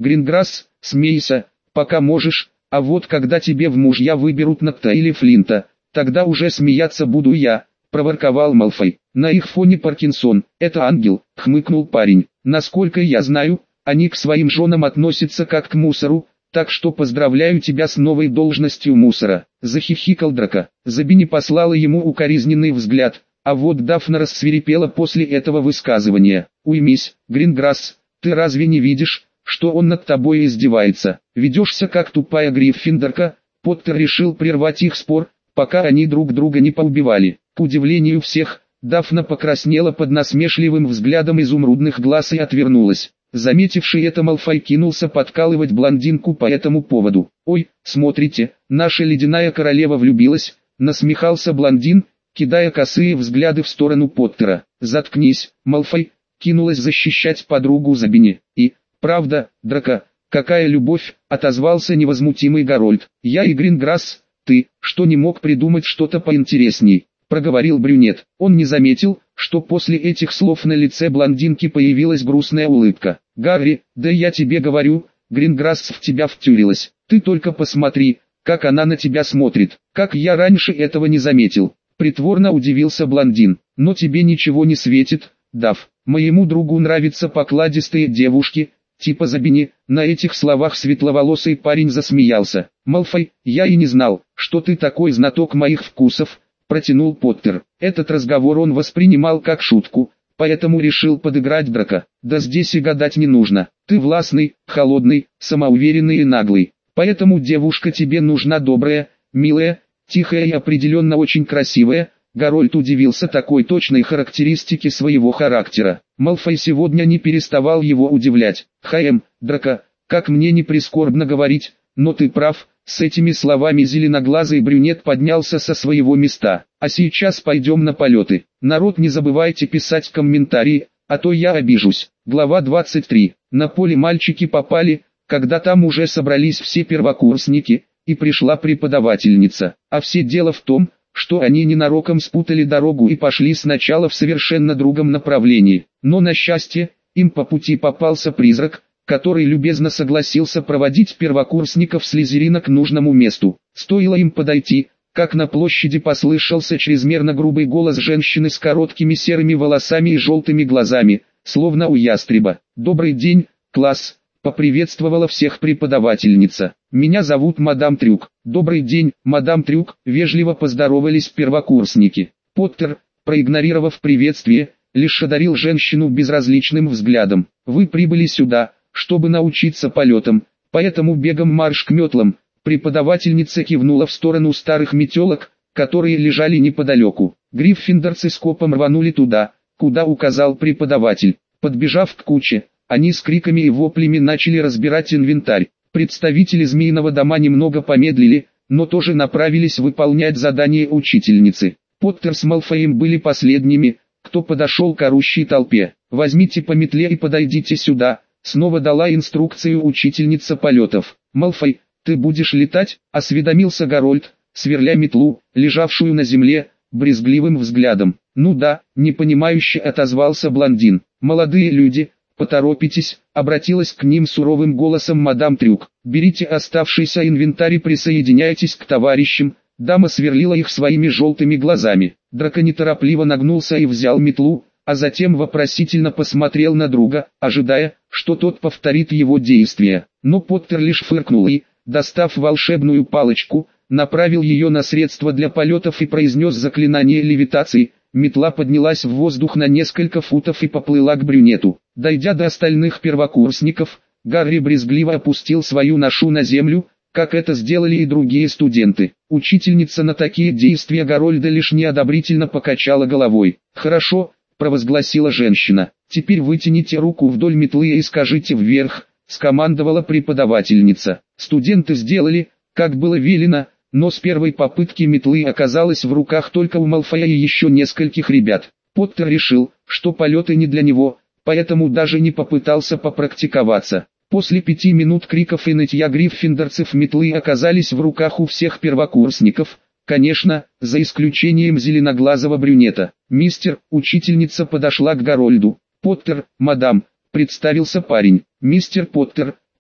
Гринграсс, смейся, пока можешь, а вот когда тебе в мужья выберут Нокта или Флинта, тогда уже смеяться буду я», — проворковал Малфой. «На их фоне Паркинсон, это ангел», — хмыкнул парень. «Насколько я знаю, они к своим женам относятся как к мусору, так что поздравляю тебя с новой должностью мусора», — захихикал Драко. Забини послала ему укоризненный взгляд, а вот Дафна рассвирепела после этого высказывания. «Уймись, Гринграсс, ты разве не видишь, что он над тобой издевается? Ведешься как тупая Гриффиндорка». Поттер решил прервать их спор, пока они друг друга не поубивали. К удивлению всех, Дафна покраснела под насмешливым взглядом изумрудных глаз и отвернулась. Заметивший это Малфой кинулся подкалывать блондинку по этому поводу. «Ой, смотрите, наша ледяная королева влюбилась», — насмехался блондин, кидая косые взгляды в сторону Поттера. «Заткнись, Малфой», — кинулась защищать подругу Забини. «И, правда, Драко, какая любовь», — отозвался невозмутимый Гарольд. «Я и Гринграсс, ты, что не мог придумать что-то поинтересней», — проговорил брюнет. Он не заметил, что после этих слов на лице блондинки появилась грустная улыбка. «Гарри, да я тебе говорю, Гринграсс в тебя втюрилась. Ты только посмотри, как она на тебя смотрит. Как я раньше этого не заметил». Притворно удивился блондин. «Но тебе ничего не светит, Даф. Моему другу нравятся покладистые девушки, типа Забини». На этих словах светловолосый парень засмеялся. «Малфой, я и не знал, что ты такой знаток моих вкусов», — протянул Поттер. Этот разговор он воспринимал как шутку, поэтому решил подыграть Драко. «Да здесь и гадать не нужно. Ты властный, холодный, самоуверенный и наглый. Поэтому девушка тебе нужна добрая, милая, тихая и определенно очень красивая». Гарольд удивился такой точной характеристике своего характера. Малфой сегодня не переставал его удивлять. Драко, как мне не прискорбно говорить, но ты прав». С этими словами зеленоглазый брюнет поднялся со своего места. «А сейчас пойдем на полеты. Народ, не забывайте писать комментарии, а то я обижусь». Глава 23. На поле мальчики попали, когда там уже собрались все первокурсники, и пришла преподавательница. А все дело в том, что они ненароком спутали дорогу и пошли сначала в совершенно другом направлении. Но на счастье, им по пути попался призрак, который любезно согласился проводить первокурсников Слизерина к нужному месту. Стоило им подойти, как на площади послышался чрезмерно грубый голос женщины с короткими серыми волосами и желтыми глазами, словно у ястреба. «Добрый день, класс!» — поприветствовала всех преподавательница. «Меня зовут мадам Трюк». «Добрый день, мадам Трюк», — вежливо поздоровались первокурсники. Поттер, проигнорировав приветствие, лишь одарил женщину безразличным взглядом. «Вы прибыли сюда, чтобы научиться полетам, поэтому бегом марш к метлам». Преподавательница кивнула в сторону старых метелок, которые лежали неподалеку. Гриффиндорцы скопом рванули туда, куда указал преподаватель. Подбежав к куче, они с криками и воплями начали разбирать инвентарь. Представители Змеиного дома немного помедлили, но тоже направились выполнять задание учительницы. Поттер с Малфоем были последними, кто подошел к орущей толпе. «Возьмите по метле и подойдите сюда», — снова дала инструкцию учительница полетов. «Малфой, ты будешь летать?» — осведомился Гарольд, сверля метлу, лежавшую на земле, брезгливым взглядом. «Ну да», — непонимающе отозвался блондин. «Молодые люди, поторопитесь», — обратилась к ним суровым голосом мадам Трюк. «Берите оставшийся инвентарь и присоединяйтесь к товарищам». Дама сверлила их своими желтыми глазами. Драко неторопливо нагнулся и взял метлу, а затем вопросительно посмотрел на друга, ожидая, что тот повторит его действия. Но Поттер лишь фыркнул и, достав волшебную палочку, направил ее на средство для полетов и произнес заклинание левитации. Метла поднялась в воздух на несколько футов и поплыла к брюнету. Дойдя до остальных первокурсников, Гарри брезгливо опустил свою ношу на землю, как это сделали и другие студенты. Учительница на такие действия Гарольда лишь неодобрительно покачала головой. «Хорошо», — провозгласила женщина. «Теперь вытяните руку вдоль метлы и скажите вверх», — скомандовала преподавательница. Студенты сделали, как было велено, но с первой попытки метлы оказалась в руках только у Малфоя и еще нескольких ребят. Поттер решил, что полеты не для него, поэтому даже не попытался попрактиковаться. После 5 минут криков и нытья гриффиндорцев метлы оказались в руках у всех первокурсников, конечно, за исключением зеленоглазого брюнета. «Мистер», учительница подошла к Гарольду. «Поттер, мадам», представился парень. «Мистер Поттер»,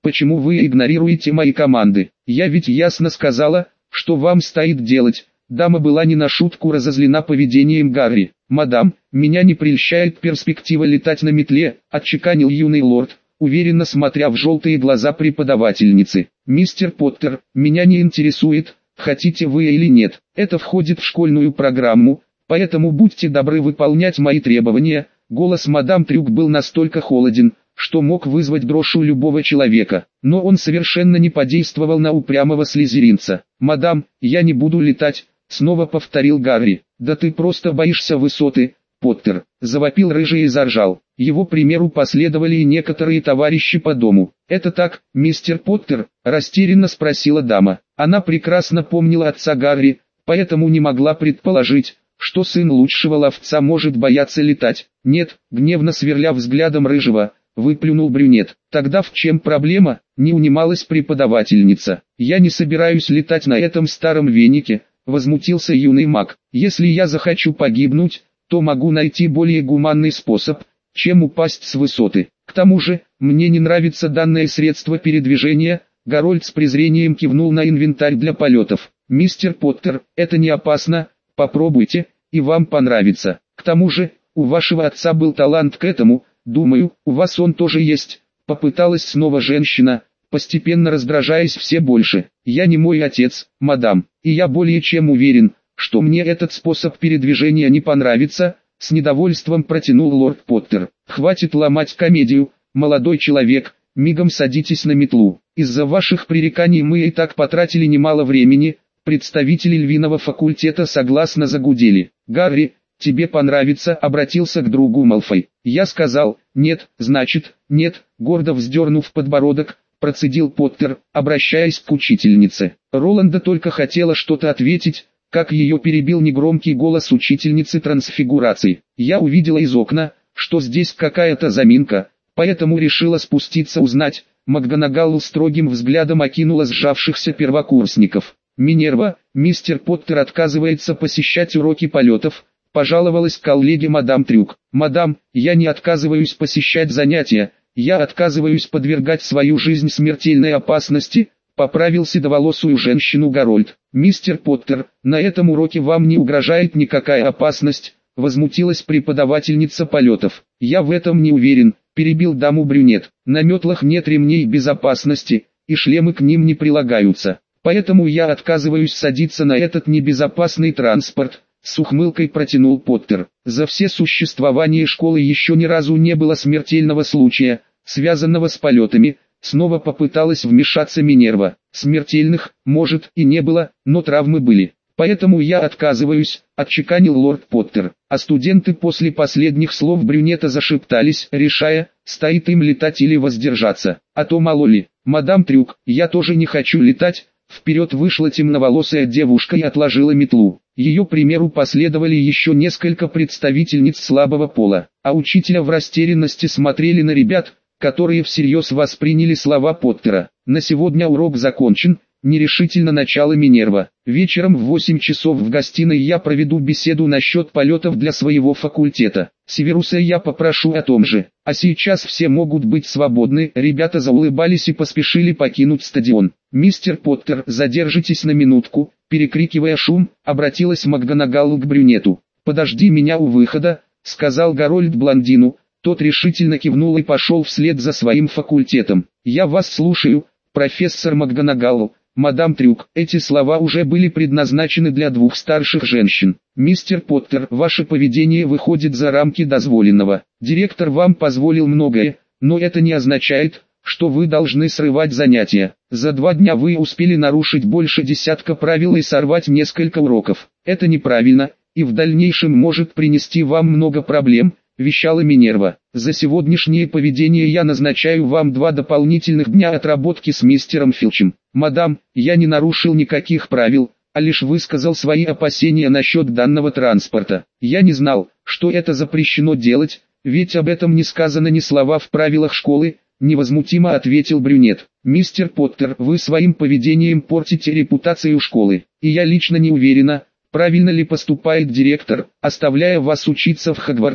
Почему вы игнорируете мои команды? Я ведь ясно сказала, что вам стоит делать. Дама была не на шутку разозлена поведением Гарри. «Мадам, меня не прельщает перспектива летать на метле», — отчеканил юный лорд, уверенно смотря в желтые глаза преподавательницы. «Мистер Поттер, меня не интересует, хотите вы или нет. Это входит в школьную программу, поэтому будьте добры выполнять мои требования». Голос мадам Трюк был настолько холоден, что мог вызвать дрожь у любого человека, но он совершенно не подействовал на упрямого слизеринца. «Мадам, я не буду летать», — снова повторил Гарри. «Да ты просто боишься высоты, Поттер», — завопил рыжий и заржал. Его примеру последовали и некоторые товарищи по дому. «Это так, мистер Поттер?» — растерянно спросила дама. Она прекрасно помнила отца Гарри, поэтому не могла предположить, что сын лучшего ловца может бояться летать. «Нет», — гневно сверля взглядом рыжего, выплюнул брюнет. «Тогда в чем проблема?» — не унималась преподавательница. «Я не собираюсь летать на этом старом венике», — возмутился юный маг. «Если я захочу погибнуть, то могу найти более гуманный способ, чем упасть с высоты. К тому же, мне не нравится данное средство передвижения». Гарольд с презрением кивнул на инвентарь для полетов. «Мистер Поттер, это не опасно, попробуйте, и вам понравится. К тому же, у вашего отца был талант к этому, думаю, у вас он тоже есть». Попыталась снова женщина, постепенно раздражаясь все больше. «Я не мой отец, мадам, и я более чем уверен, что мне этот способ передвижения не понравится», с недовольством протянул лорд Поттер. «Хватит ломать комедию, молодой человек, мигом садитесь на метлу. Из-за ваших пререканий мы и так потратили немало времени». Представители львиного факультета согласно загудели. «Гарри, тебе понравится», — обратился к другу Малфой. «Я сказал, нет, значит, нет», — гордо вздернув подбородок, процедил Поттер, обращаясь к учительнице. Роланда только хотела что-то ответить, как ее перебил негромкий голос учительницы трансфигурации. «Я увидела из окна, что здесь какая-то заминка, поэтому решила спуститься узнать». МакГонагалл строгим взглядом окинула сжавшихся первокурсников. «Минерва, мистер Поттер отказывается посещать уроки полетов», — пожаловалась коллеге мадам Трюк. «Мадам, я не отказываюсь посещать занятия, я отказываюсь подвергать свою жизнь смертельной опасности», — поправил седоволосую женщину Гарольд. «Мистер Поттер, на этом уроке вам не угрожает никакая опасность», — возмутилась преподавательница полетов. «Я в этом не уверен», — перебил даму брюнет. «На метлах нет ремней безопасности, и шлемы к ним не прилагаются. Поэтому я отказываюсь садиться на этот небезопасный транспорт», — с ухмылкой протянул Поттер. «За все существование школы еще ни разу не было смертельного случая, связанного с полетами», — снова попыталась вмешаться Минерва. «Смертельных, может, и не было, но травмы были. Поэтому я отказываюсь», — отчеканил лорд Поттер. А студенты после последних слов брюнета зашептались, решая, стоит им летать или воздержаться. «А то мало ли, мадам Трюк, я тоже не хочу летать». Вперед вышла темноволосая девушка и отложила метлу. Ее примеру последовали еще несколько представительниц слабого пола, а учителя в растерянности смотрели на ребят, которые всерьез восприняли слова Поттера. «На сегодня урок закончен», — нерешительно начала Минерва. «Вечером в 8 часов в гостиной я проведу беседу насчет полетов для своего факультета. Северуса я попрошу о том же. А сейчас все могут быть свободны». Ребята заулыбались и поспешили покинуть стадион. «Мистер Поттер, задержитесь на минутку», — перекрикивая шум, обратилась МакГонагалл к брюнету. «Подожди меня у выхода», — сказал Гарольд блондину. Тот решительно кивнул и пошел вслед за своим факультетом. «Я вас слушаю, профессор МакГонагалл». «Мадам Трюк, эти слова уже были предназначены для двух старших женщин. Мистер Поттер, ваше поведение выходит за рамки дозволенного. Директор вам позволил многое, но это не означает, что вы должны срывать занятия. За 2 дня вы успели нарушить больше десятка правил и сорвать несколько уроков. Это неправильно, и в дальнейшем может принести вам много проблем», — вещала Минерва. «За сегодняшнее поведение я назначаю вам 2 дополнительных дня отработки с мистером Филчем». «Мадам, я не нарушил никаких правил, а лишь высказал свои опасения насчет данного транспорта. Я не знал, что это запрещено делать, ведь об этом не сказано ни слова в правилах школы», — невозмутимо ответил брюнет. «Мистер Поттер, вы своим поведением портите репутацию школы, и я лично не уверена, правильно ли поступает директор, оставляя вас учиться в Хогвартсе»,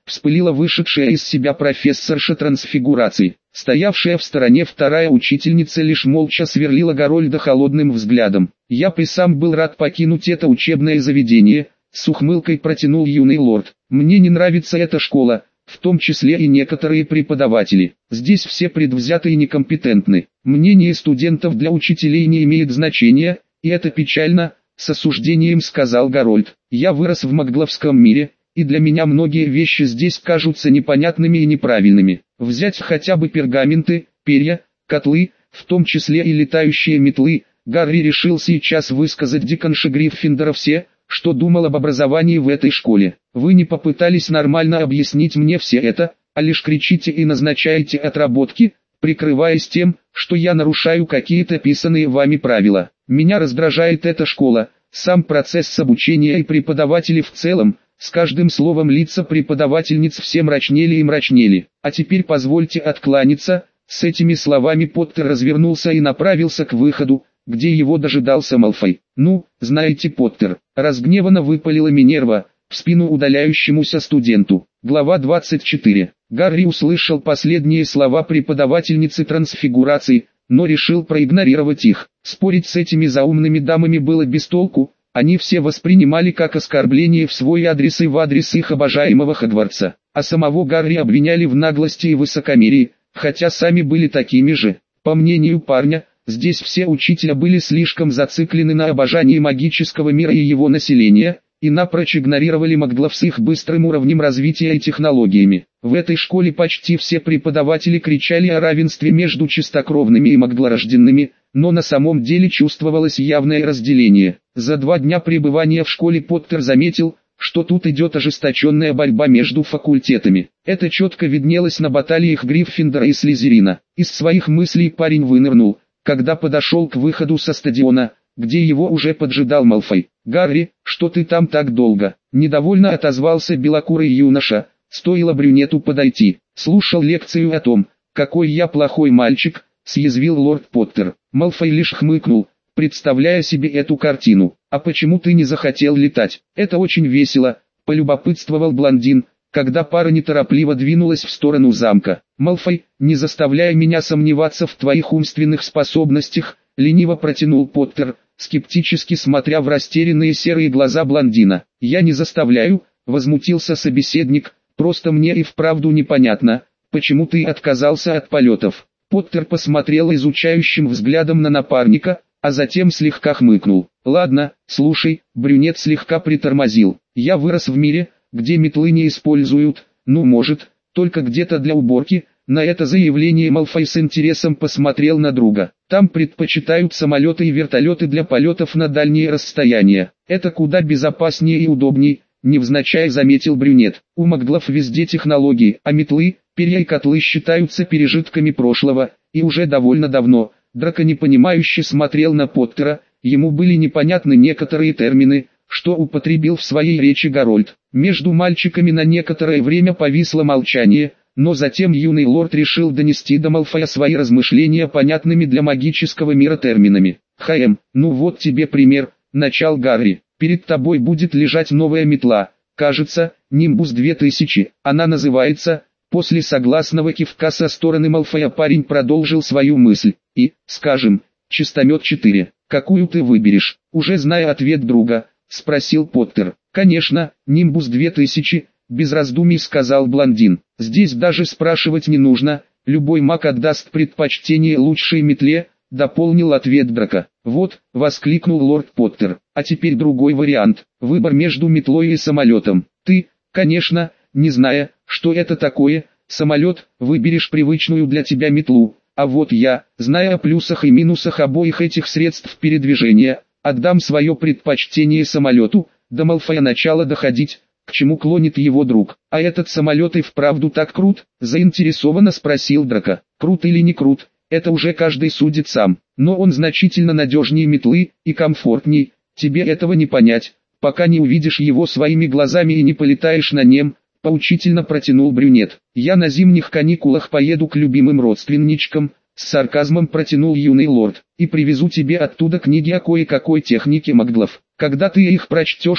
вспылила вышедшая из себя профессорша трансфигурации. Стоявшая в стороне вторая учительница лишь молча сверлила Гарольда холодным взглядом. «Я бы сам был рад покинуть это учебное заведение», — с ухмылкой протянул юный лорд. «Мне не нравится эта школа, в том числе и некоторые преподаватели. Здесь все предвзяты и некомпетентны. Мнение студентов для учителей не имеет значения, и это печально», — с осуждением сказал Гарольд. «Я вырос в магловском мире, и для меня многие вещи здесь кажутся непонятными и неправильными. Взять хотя бы пергаменты, перья, котлы, в том числе и летающие метлы». Гарри решил сейчас высказать диканше Гриффиндора все, что думал об образовании в этой школе. «Вы не попытались нормально объяснить мне все это, а лишь кричите и назначаете отработки, прикрываясь тем, что я нарушаю какие-то писанные вами правила. Меня раздражает эта школа, сам процесс обучения и преподаватели в целом». С каждым словом лица преподавательниц все мрачнели и мрачнели. «А теперь позвольте откланяться». С этими словами Поттер развернулся и направился к выходу, где его дожидался Малфой. «Ну, знаете, Поттер», — разгневанно выпалила Минерва, в спину удаляющемуся студенту. Глава 24. Гарри услышал последние слова преподавательницы трансфигурации, но решил проигнорировать их. Спорить с этими заумными дамами было без толку. Они все воспринимали как оскорбление в свой адрес и в адрес их обожаемого Хогвартса, а самого Гарри обвиняли в наглости и высокомерии, хотя сами были такими же. По мнению парня, здесь все учителя были слишком зациклены на обожании магического мира и его населения, и напрочь игнорировали маглов с их быстрым уровнем развития и технологиями. В этой школе почти все преподаватели кричали о равенстве между чистокровными и маглорожденными, но на самом деле чувствовалось явное разделение. За 2 дня пребывания в школе Поттер заметил, что тут идет ожесточенная борьба между факультетами. Это четко виднелось на баталиях Гриффиндора и Слизерина. Из своих мыслей парень вынырнул, когда подошел к выходу со стадиона, где его уже поджидал Малфой. «Гарри, что ты там так долго?» — недовольно отозвался белокурый юноша, стоило брюнету подойти. «Слушал лекцию о том, какой я плохой мальчик», — съязвил лорд Поттер. Малфой лишь хмыкнул, представляя себе эту картину. «А почему ты не захотел летать?» «Это очень весело», — полюбопытствовал блондин, когда пара неторопливо двинулась в сторону замка. «Малфой, не заставляй меня сомневаться в твоих умственных способностях», — лениво протянул Поттер, скептически смотря в растерянные серые глаза блондина. «Я не заставляю», — возмутился собеседник, — «просто мне и вправду непонятно, почему ты отказался от полетов». Поттер посмотрел изучающим взглядом на напарника, а затем слегка хмыкнул. «Ладно, слушай», — брюнет слегка притормозил. «Я вырос в мире, где метлы не используют, ну может, только где-то для уборки». На это заявление Малфой с интересом посмотрел на друга. «Там предпочитают самолеты и вертолеты для полетов на дальние расстояния. Это куда безопаснее и удобней», — невзначай заметил брюнет. «У маглов везде технологии, а метлы, перья и котлы считаются пережитками прошлого, и уже довольно давно». Драко непонимающе смотрел на Поттера, ему были непонятны некоторые термины, что употребил в своей речи Гарольд. Между мальчиками на некоторое время повисло молчание, но затем юный лорд решил донести до Малфоя свои размышления понятными для магического мира терминами. Ну вот тебе пример», — начал Гарри. «Перед тобой будет лежать новая метла, кажется, Нимбус 2000, она называется...» После согласного кивка со стороны Малфоя парень продолжил свою мысль. «И, скажем, чистомет 4. Какую ты выберешь?» Уже зная ответ друга, спросил Поттер. «Конечно, Нимбус 2000, без раздумий сказал блондин. «Здесь даже спрашивать не нужно, любой маг отдаст предпочтение лучшей метле», — дополнил ответ Драко. «Вот», — воскликнул лорд Поттер, — «а теперь другой вариант, выбор между метлой и самолетом. Ты, конечно, не зная, что это такое, самолет, выберешь привычную для тебя метлу, а вот я, зная о плюсах и минусах обоих этих средств передвижения, отдам свое предпочтение самолету». До Малфоя начало доходить, к чему клонит его друг. «А этот самолет и вправду так крут?» — заинтересованно спросил Драко. «Крут или не крут, это уже каждый судит сам, но он значительно надежнее метлы и комфортней, тебе этого не понять, пока не увидишь его своими глазами и не полетаешь на нем», — поучительно протянул брюнет. «Я на зимних каникулах поеду к любимым родственничкам», — с сарказмом протянул юный лорд, — «и привезу тебе оттуда книги о кое-какой технике маглов. Когда ты их прочтешь,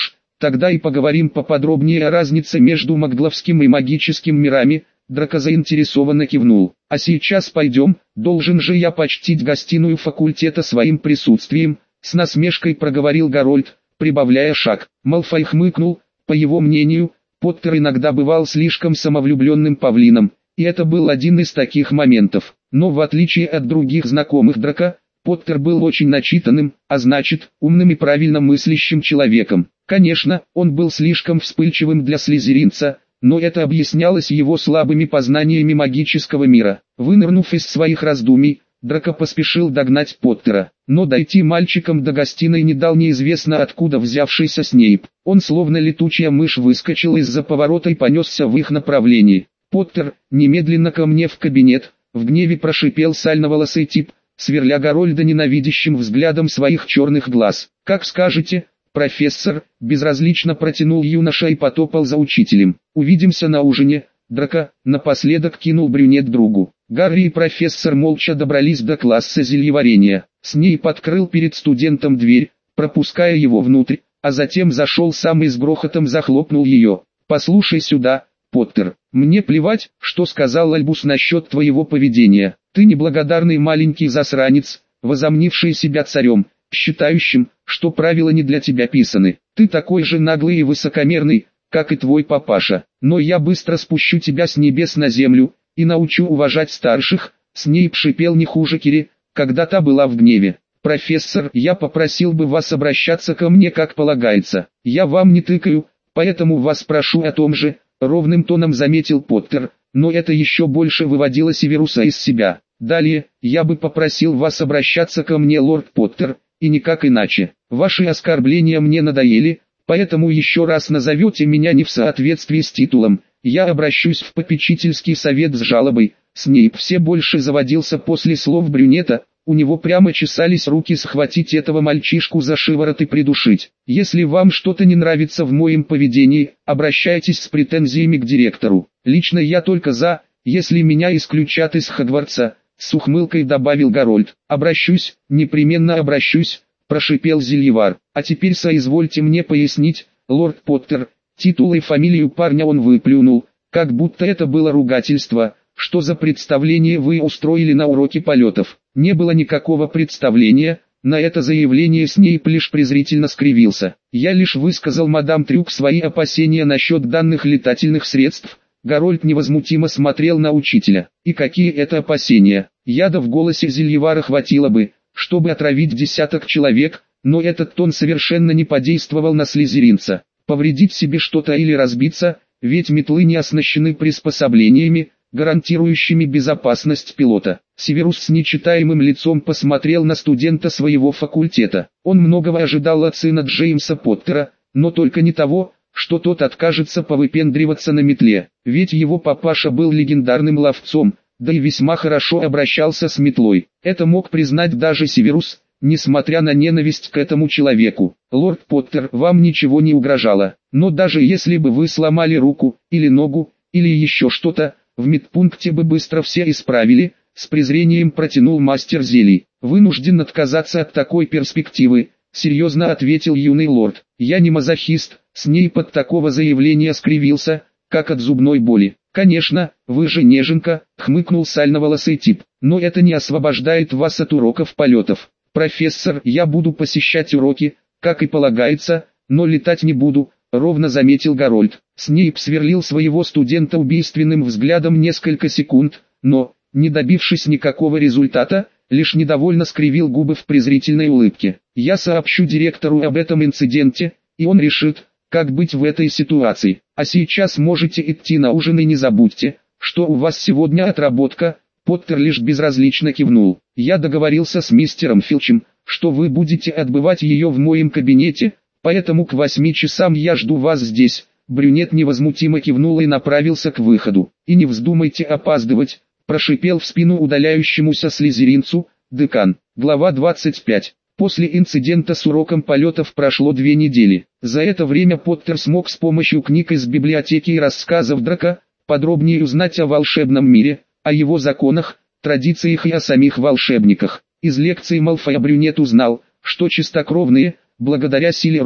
Тогда и поговорим поподробнее о разнице между магловским и магическим мирами. Драко заинтересованно кивнул. А сейчас пойдем, должен же я почтить гостиную факультета своим присутствием, с насмешкой проговорил Гарольд, прибавляя шаг. Малфой хмыкнул, по его мнению, Поттер иногда бывал слишком самовлюбленным павлином, и это был один из таких моментов. Но в отличие от других знакомых Драко, Поттер был очень начитанным, а значит, умным и правильно мыслящим человеком. Конечно, он был слишком вспыльчивым для слизеринца, но это объяснялось его слабыми познаниями магического мира. Вынырнув из своих раздумий, Драко поспешил догнать Поттера, но дойти мальчикам до гостиной не дал неизвестно откуда взявшийся Снейп. Он словно летучая мышь выскочил из-за поворота и понесся в их направлении. «Поттер, немедленно ко мне в кабинет!» — в гневе прошипел сальноволосый тип, сверля Гарольда ненавидящим взглядом своих черных глаз. «Как скажете, профессор», — безразлично протянул юноша и потопал за учителем. «Увидимся на ужине». Драко напоследок кинул брюнет другу. Гарри и профессор молча добрались до класса зельеварения. Снейп открыл перед студентом дверь, пропуская его внутрь, а затем зашел сам и с грохотом захлопнул ее. «Послушай сюда, Поттер, мне плевать, что сказал Альбус насчет твоего поведения. Ты неблагодарный маленький засранец, возомнивший себя царем, считающим, что правила не для тебя писаны. Ты такой же наглый и высокомерный, как и твой папаша. Но я быстро спущу тебя с небес на землю и научу уважать старших». Снейп шипел не хуже Кири, когда та была в гневе. «Профессор, я попросил бы вас обращаться ко мне как полагается. Я вам не тыкаю, поэтому вас прошу о том же», — ровным тоном заметил Поттер, но это еще больше выводило Северуса из себя. «Далее, я бы попросил вас обращаться ко мне, лорд Поттер, и никак иначе. Ваши оскорбления мне надоели, поэтому еще раз назовете меня не в соответствии с титулом, я обращусь в попечительский совет с жалобой». Снейп все больше заводился после слов брюнета, у него прямо чесались руки схватить этого мальчишку за шиворот и придушить. «Если вам что-то не нравится в моем поведении, обращайтесь с претензиями к директору. Лично я только за, если меня исключат из Хогвартса», — с ухмылкой добавил Гарольд. «Обращусь, непременно обращусь», — прошипел Зельевар. «А теперь соизвольте мне пояснить, лорд Поттер». Титул и фамилию парня он выплюнул, как будто это было ругательство. «Что за представление вы устроили на уроке полетов?» Не было никакого представления. На это заявление Снейп лишь презрительно скривился. «Я лишь высказал мадам Трюк свои опасения насчет данных летательных средств». Гарольд невозмутимо смотрел на учителя. «И какие это опасения?» Яда в голосе Зельевара хватило бы, чтобы отравить десяток человек, но этот тон совершенно не подействовал на слизеринца. Повредить себе что-то или разбиться, ведь метлы не оснащены приспособлениями, гарантирующими безопасность пилота. Северус с нечитаемым лицом посмотрел на студента своего факультета. Он многого ожидал от сына Джеймса Поттера, но только не того, что тот откажется повыпендриваться на метле. Ведь его папаша был легендарным ловцом, да и весьма хорошо обращался с метлой. Это мог признать даже Северус, несмотря на ненависть к этому человеку. «Лорд Поттер, вам ничего не угрожало, но даже если бы вы сломали руку, или ногу, или еще что-то, в медпункте бы быстро все исправили», — с презрением протянул мастер зелий. «Вынужден отказаться от такой перспективы», — серьезно ответил юный лорд. «Я не мазохист». Снейп от такого заявления скривился, как от зубной боли. «Конечно, вы же неженка», — хмыкнул сальноволосый тип, «но это не освобождает вас от уроков полетов. Профессор, я буду посещать уроки, как и полагается, но летать не буду», — ровно заметил Гарольд. Снейп сверлил своего студента убийственным взглядом несколько секунд, но, не добившись никакого результата, лишь недовольно скривил губы в презрительной улыбке. «Я сообщу директору об этом инциденте, и он решит, как быть в этой ситуации. А сейчас можете идти на ужин и не забудьте, что у вас сегодня отработка». Поттер лишь безразлично кивнул. «Я договорился с мистером Филчем, что вы будете отбывать ее в моем кабинете, поэтому к 8 часам я жду вас здесь». Брюнет невозмутимо кивнул и направился к выходу. «И не вздумайте опаздывать», — прошипел в спину удаляющемуся слизеринцу декан. Глава 25. После инцидента с уроком полетов прошло 2 недели. За это время Поттер смог с помощью книг из библиотеки и рассказов Драко подробнее узнать о волшебном мире, о его законах, традициях и о самих волшебниках. Из лекций Малфоя брюнет узнал, что чистокровные, благодаря силе рода,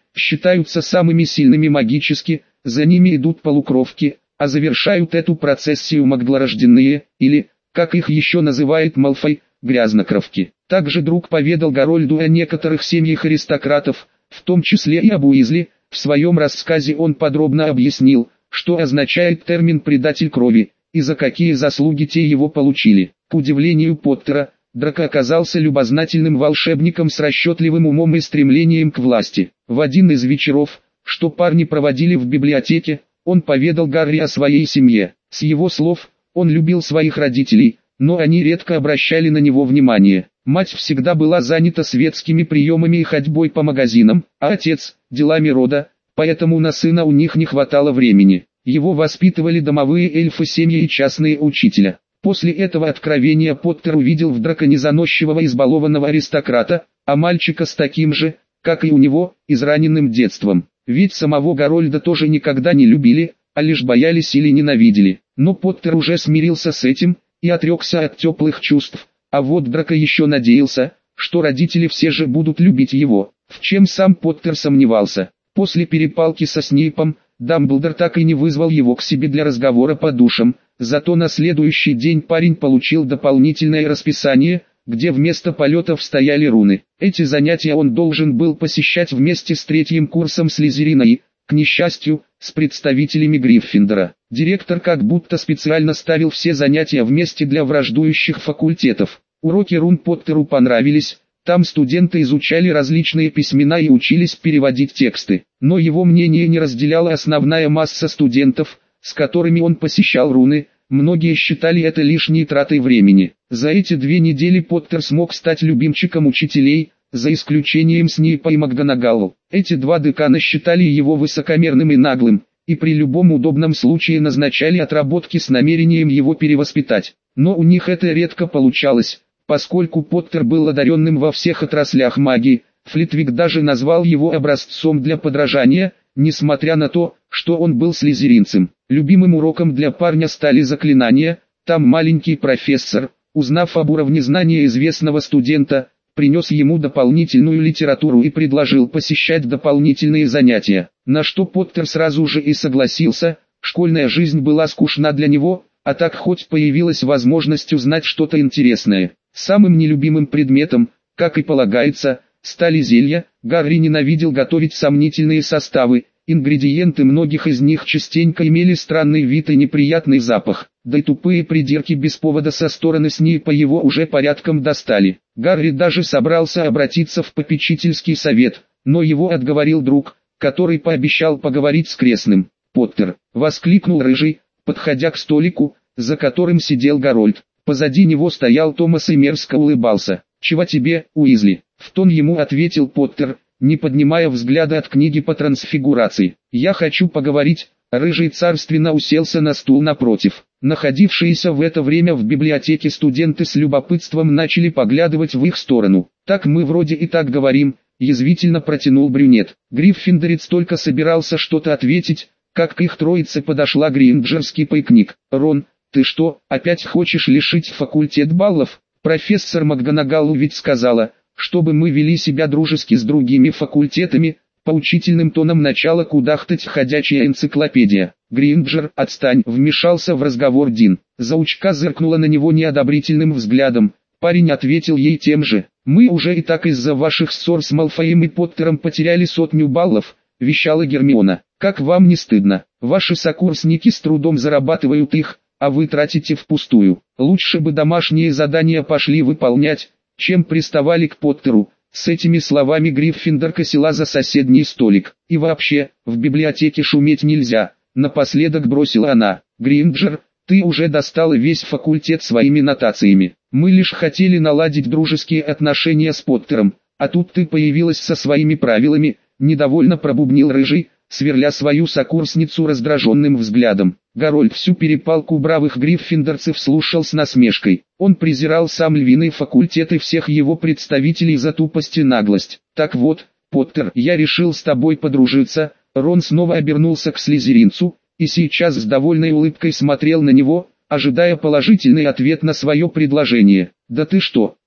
считаются самыми сильными магически, за ними идут полукровки, а завершают эту процессию магдлорожденные, или, как их еще называет Малфой, грязнокровки. Также друг поведал Гарольду о некоторых семьях аристократов, в том числе и об Уизли. В своем рассказе он подробно объяснил, что означает термин «предатель крови», и за какие заслуги те его получили. К удивлению Поттера, Драко оказался любознательным волшебником с расчетливым умом и стремлением к власти. В один из вечеров, что парни проводили в библиотеке, он поведал Гарри о своей семье. С его слов, он любил своих родителей, но они редко обращали на него внимание. Мать всегда была занята светскими приемами и ходьбой по магазинам, а отец – делами рода, поэтому на сына у них не хватало времени. Его воспитывали домовые эльфы семьи и частные учителя. После этого откровения Поттер увидел в Драко незаносчивого избалованного аристократа, а мальчика с таким же, как и у него, израненным детством. Ведь самого Гарольда тоже никогда не любили, а лишь боялись или ненавидели. Но Поттер уже смирился с этим и отрекся от теплых чувств, а вот Драко еще надеялся, что родители все же будут любить его, в чем сам Поттер сомневался. После перепалки со Снейпом, Дамблдор так и не вызвал его к себе для разговора по душам, зато на следующий день парень получил дополнительное расписание, где вместо полетов стояли руны. Эти занятия он должен был посещать вместе с третьим курсом Слизерина и, к несчастью, с представителями Гриффиндора. Директор как будто специально ставил все занятия вместе для враждующих факультетов. Уроки рун Поттеру понравились. Там студенты изучали различные письмена и учились переводить тексты. Но его мнение не разделяла основная масса студентов, с которыми он посещал руны. Многие считали это лишней тратой времени. За эти 2 недели Поттер смог стать любимчиком учителей, за исключением Снейпа и МакГонагалл. Эти 2 декана считали его высокомерным и наглым, и при любом удобном случае назначали отработки с намерением его перевоспитать. Но у них это редко получалось. Поскольку Поттер был одаренным во всех отраслях магии, Флитвик даже назвал его образцом для подражания, несмотря на то, что он был слизеринцем. Любимым уроком для парня стали заклинания. Там маленький профессор, узнав об уровне знания известного студента, принес ему дополнительную литературу и предложил посещать дополнительные занятия. На что Поттер сразу же и согласился. Школьная жизнь была скучна для него, а так хоть появилась возможность узнать что-то интересное. Самым нелюбимым предметом, как и полагается, стали зелья. Гарри ненавидел готовить сомнительные составы, ингредиенты многих из них частенько имели странный вид и неприятный запах, да и тупые придирки без повода со стороны Снейпа его уже порядком достали. Гарри даже собрался обратиться в попечительский совет, но его отговорил друг, который пообещал поговорить с крестным. «Поттер!» — воскликнул Рыжий, подходя к столику, за которым сидел Гарольд. Позади него стоял Томас и мерзко улыбался. «Чего тебе, Уизли?» — в тон ему ответил Поттер, не поднимая взгляда от книги по трансфигурации. «Я хочу поговорить». Рыжий царственно уселся на стул напротив. Находившиеся в это время в библиотеке студенты с любопытством начали поглядывать в их сторону. «Так мы вроде и так говорим», — язвительно протянул брюнет. Гриффиндорец только собирался что-то ответить, как к их троице подошла Гринджерский пайкник. «Рон, ты что, опять хочешь лишить факультет баллов? Профессор МакГонагалл ведь сказала, чтобы мы вели себя дружески с другими факультетами», поучительным тоном начала кудахтать ходячая энциклопедия. «Гринджер, отстань!» — вмешался в разговор Дин. Заучка зыркнула на него неодобрительным взглядом. Парень ответил ей тем же. «Мы уже и так из-за ваших ссор с Малфоем и Поттером потеряли 100 баллов», — вещала Гермиона. «Как вам не стыдно? Ваши сокурсники с трудом зарабатывают их, а вы тратите впустую. Лучше бы домашние задания пошли выполнять, чем приставали к Поттеру». С этими словами Гриффиндор косила за соседний столик. «И вообще, в библиотеке шуметь нельзя», — напоследок бросила она. «Гринджер, ты уже достала весь факультет своими нотациями. Мы лишь хотели наладить дружеские отношения с Поттером, а тут ты появилась со своими правилами», — недовольно пробубнил Рыжий, сверля свою сокурсницу раздраженным взглядом. Гарольд всю перепалку бравых гриффиндорцев слушал с насмешкой. Он презирал сам львиный факультет и всех его представителей за тупость и наглость. «Так вот, Поттер, я решил с тобой подружиться». Рон снова обернулся к слизеринцу, и сейчас с довольной улыбкой смотрел на него, ожидая положительный ответ на свое предложение. «Да ты что,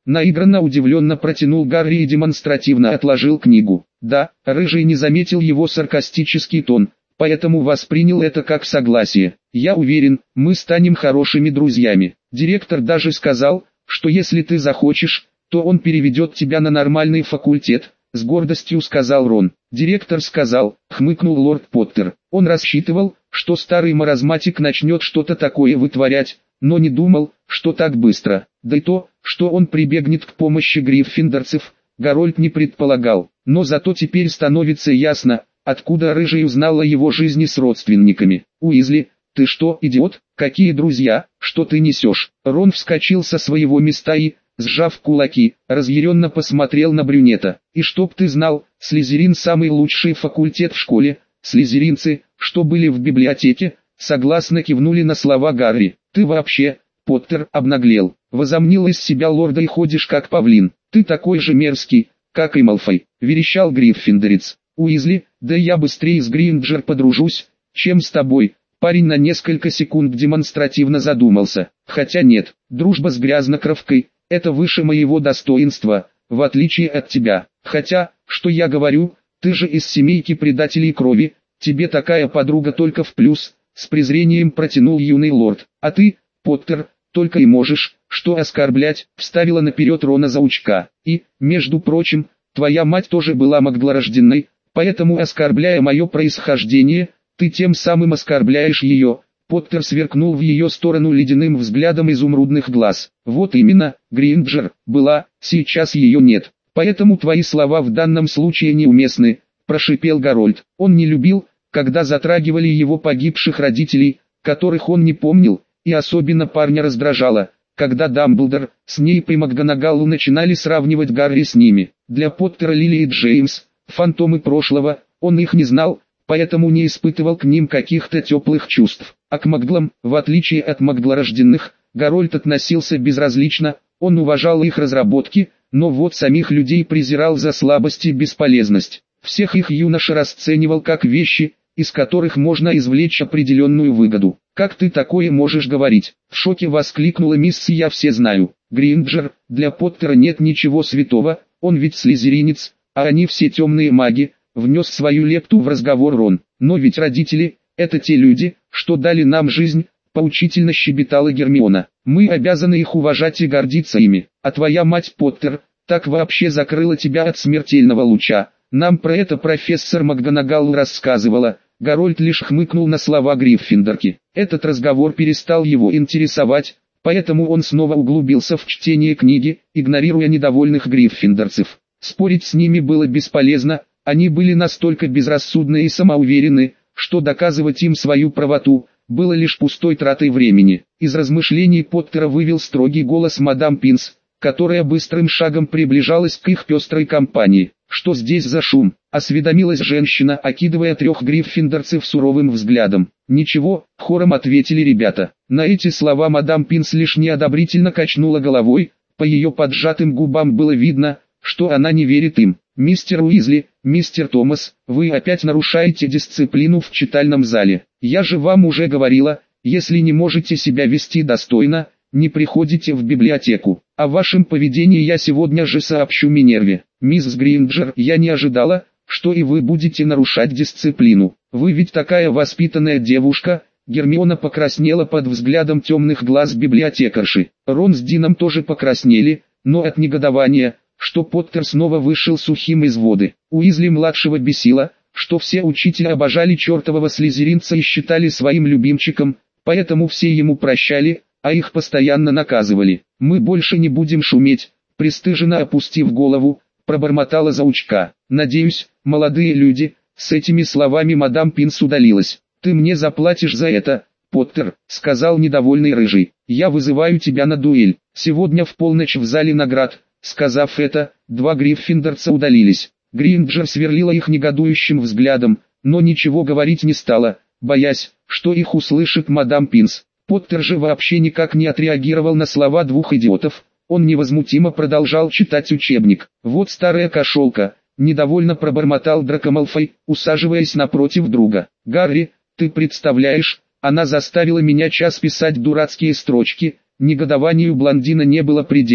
Наигранно удивленно протянул Гарри и демонстративно отложил книгу. Да, Рыжий не заметил его саркастический тон, поэтому воспринял это как согласие. Я уверен, мы станем хорошими друзьями. Директор даже сказал, что если ты захочешь, то он переведет тебя на нормальный факультет, с гордостью сказал Рон. Директор сказал, хмыкнул лорд Поттер. Он рассчитывал, что старый маразматик начнет что-то такое вытворять, но не думал, что так быстро. Да и то, что он прибегнет к помощи гриффиндорцев, Гарольд не предполагал. Но зато теперь становится ясно, откуда Рыжий узнал о его жизни с родственниками. Уизли, ты что, идиот? Какие друзья, что ты несешь? Рон вскочил со своего места и, сжав кулаки, разъяренно посмотрел на брюнета. И чтоб ты знал, Слизерин самый лучший факультет в школе. Слизеринцы, что были в библиотеке, согласно кивнули на слова Гарри. Ты вообще, Поттер, обнаглел, возомнил из себя лорда и ходишь как павлин. Ты такой же мерзкий, как и Малфой, верещал гриффиндорец. Уизли, да я быстрее с Гринджер подружусь, чем с тобой. Парень на несколько секунд демонстративно задумался. Хотя нет, дружба с грязнокровкой – это выше моего достоинства, в отличие от тебя. Хотя, что я говорю, ты же из семейки предателей крови, тебе такая подруга только в плюс, с презрением протянул юный лорд. А ты, Поттер, только и можешь, что оскорблять, вставила наперед Рона заучка. И, между прочим, твоя мать тоже была маглорожденной, поэтому оскорбляя мое происхождение, ты тем самым оскорбляешь ее. Поттер сверкнул в ее сторону ледяным взглядом изумрудных глаз. Вот именно, Гринджер, была, сейчас ее нет. Поэтому твои слова в данном случае неуместны, прошипел Гарольд. Он не любил, когда затрагивали его погибших родителей, которых он не помнил, и особенно парня раздражало, когда Дамблдор, Снейп и МакГонагалл начинали сравнивать Гарри с ними. Для Поттера Лили и Джеймс, фантомы прошлого, он их не знал, поэтому не испытывал к ним каких-то теплых чувств. А к маглам, в отличие от маглорожденных, Гарольд относился безразлично, он уважал их разработки, но вот самих людей презирал за слабость и бесполезность. Всех их юноша расценивал как вещи, из которых можно извлечь определенную выгоду. «Как ты такое можешь говорить?» — в шоке воскликнула мисс «Я все знаю. Гринджер, для Поттера нет ничего святого, он ведь слизеринец, а они все темные маги», — внес свою лепту в разговор Рон. «Но ведь родители — это те люди, что дали нам жизнь», — поучительно щебетала Гермиона. «Мы обязаны их уважать и гордиться ими. А твоя мать, Поттер, так вообще закрыла тебя от смертельного луча. Нам про это профессор МакГонагалл рассказывала». Гарольд лишь хмыкнул на слова Гриффиндорки. Этот разговор перестал его интересовать, поэтому он снова углубился в чтение книги, игнорируя недовольных гриффиндорцев. Спорить с ними было бесполезно, они были настолько безрассудны и самоуверены, что доказывать им свою правоту было лишь пустой тратой времени. Из размышлений Поттера вывел строгий голос мадам Пинс, которая быстрым шагом приближалась к их пестрой компании. «Что здесь за шум?» — осведомилась женщина, окидывая трех гриффиндорцев суровым взглядом. «Ничего», — хором ответили ребята. На эти слова мадам Пинс лишь неодобрительно качнула головой, по ее поджатым губам было видно, что она не верит им. «Мистер Уизли, мистер Томас, вы опять нарушаете дисциплину в читальном зале. Я же вам уже говорила, если не можете себя вести достойно, не приходите в библиотеку. О вашем поведении я сегодня же сообщу Минерве. Мисс Гринджер, я не ожидала, что и вы будете нарушать дисциплину. Вы ведь такая воспитанная девушка». Гермиона покраснела под взглядом темных глаз библиотекарши. Рон с Дином тоже покраснели, но от негодования, что Поттер снова вышел сухим из воды. Уизли-младшего бесило, что все учителя обожали чертового слизеринца и считали своим любимчиком, поэтому все ему прощали, а их постоянно наказывали. «Мы больше не будем шуметь», — пристыженно опустив голову, пробормотала заучка. «Надеюсь, молодые люди», — с этими словами мадам Пинс удалилась. «Ты мне заплатишь за это, Поттер», — сказал недовольный Рыжий. «Я вызываю тебя на дуэль. Сегодня в полночь в зале наград». Сказав это, два гриффиндорца удалились. Гринджер сверлила их негодующим взглядом, но ничего говорить не стала, боясь, что их услышит мадам Пинс. Поттер же вообще никак не отреагировал на слова двух идиотов. Он невозмутимо продолжал читать учебник. «Вот старая кошелка», — недовольно пробормотал Драко Малфой, усаживаясь напротив друга. «Гарри, ты представляешь, она заставила меня час писать дурацкие строчки». Негодованию блондина не было предела.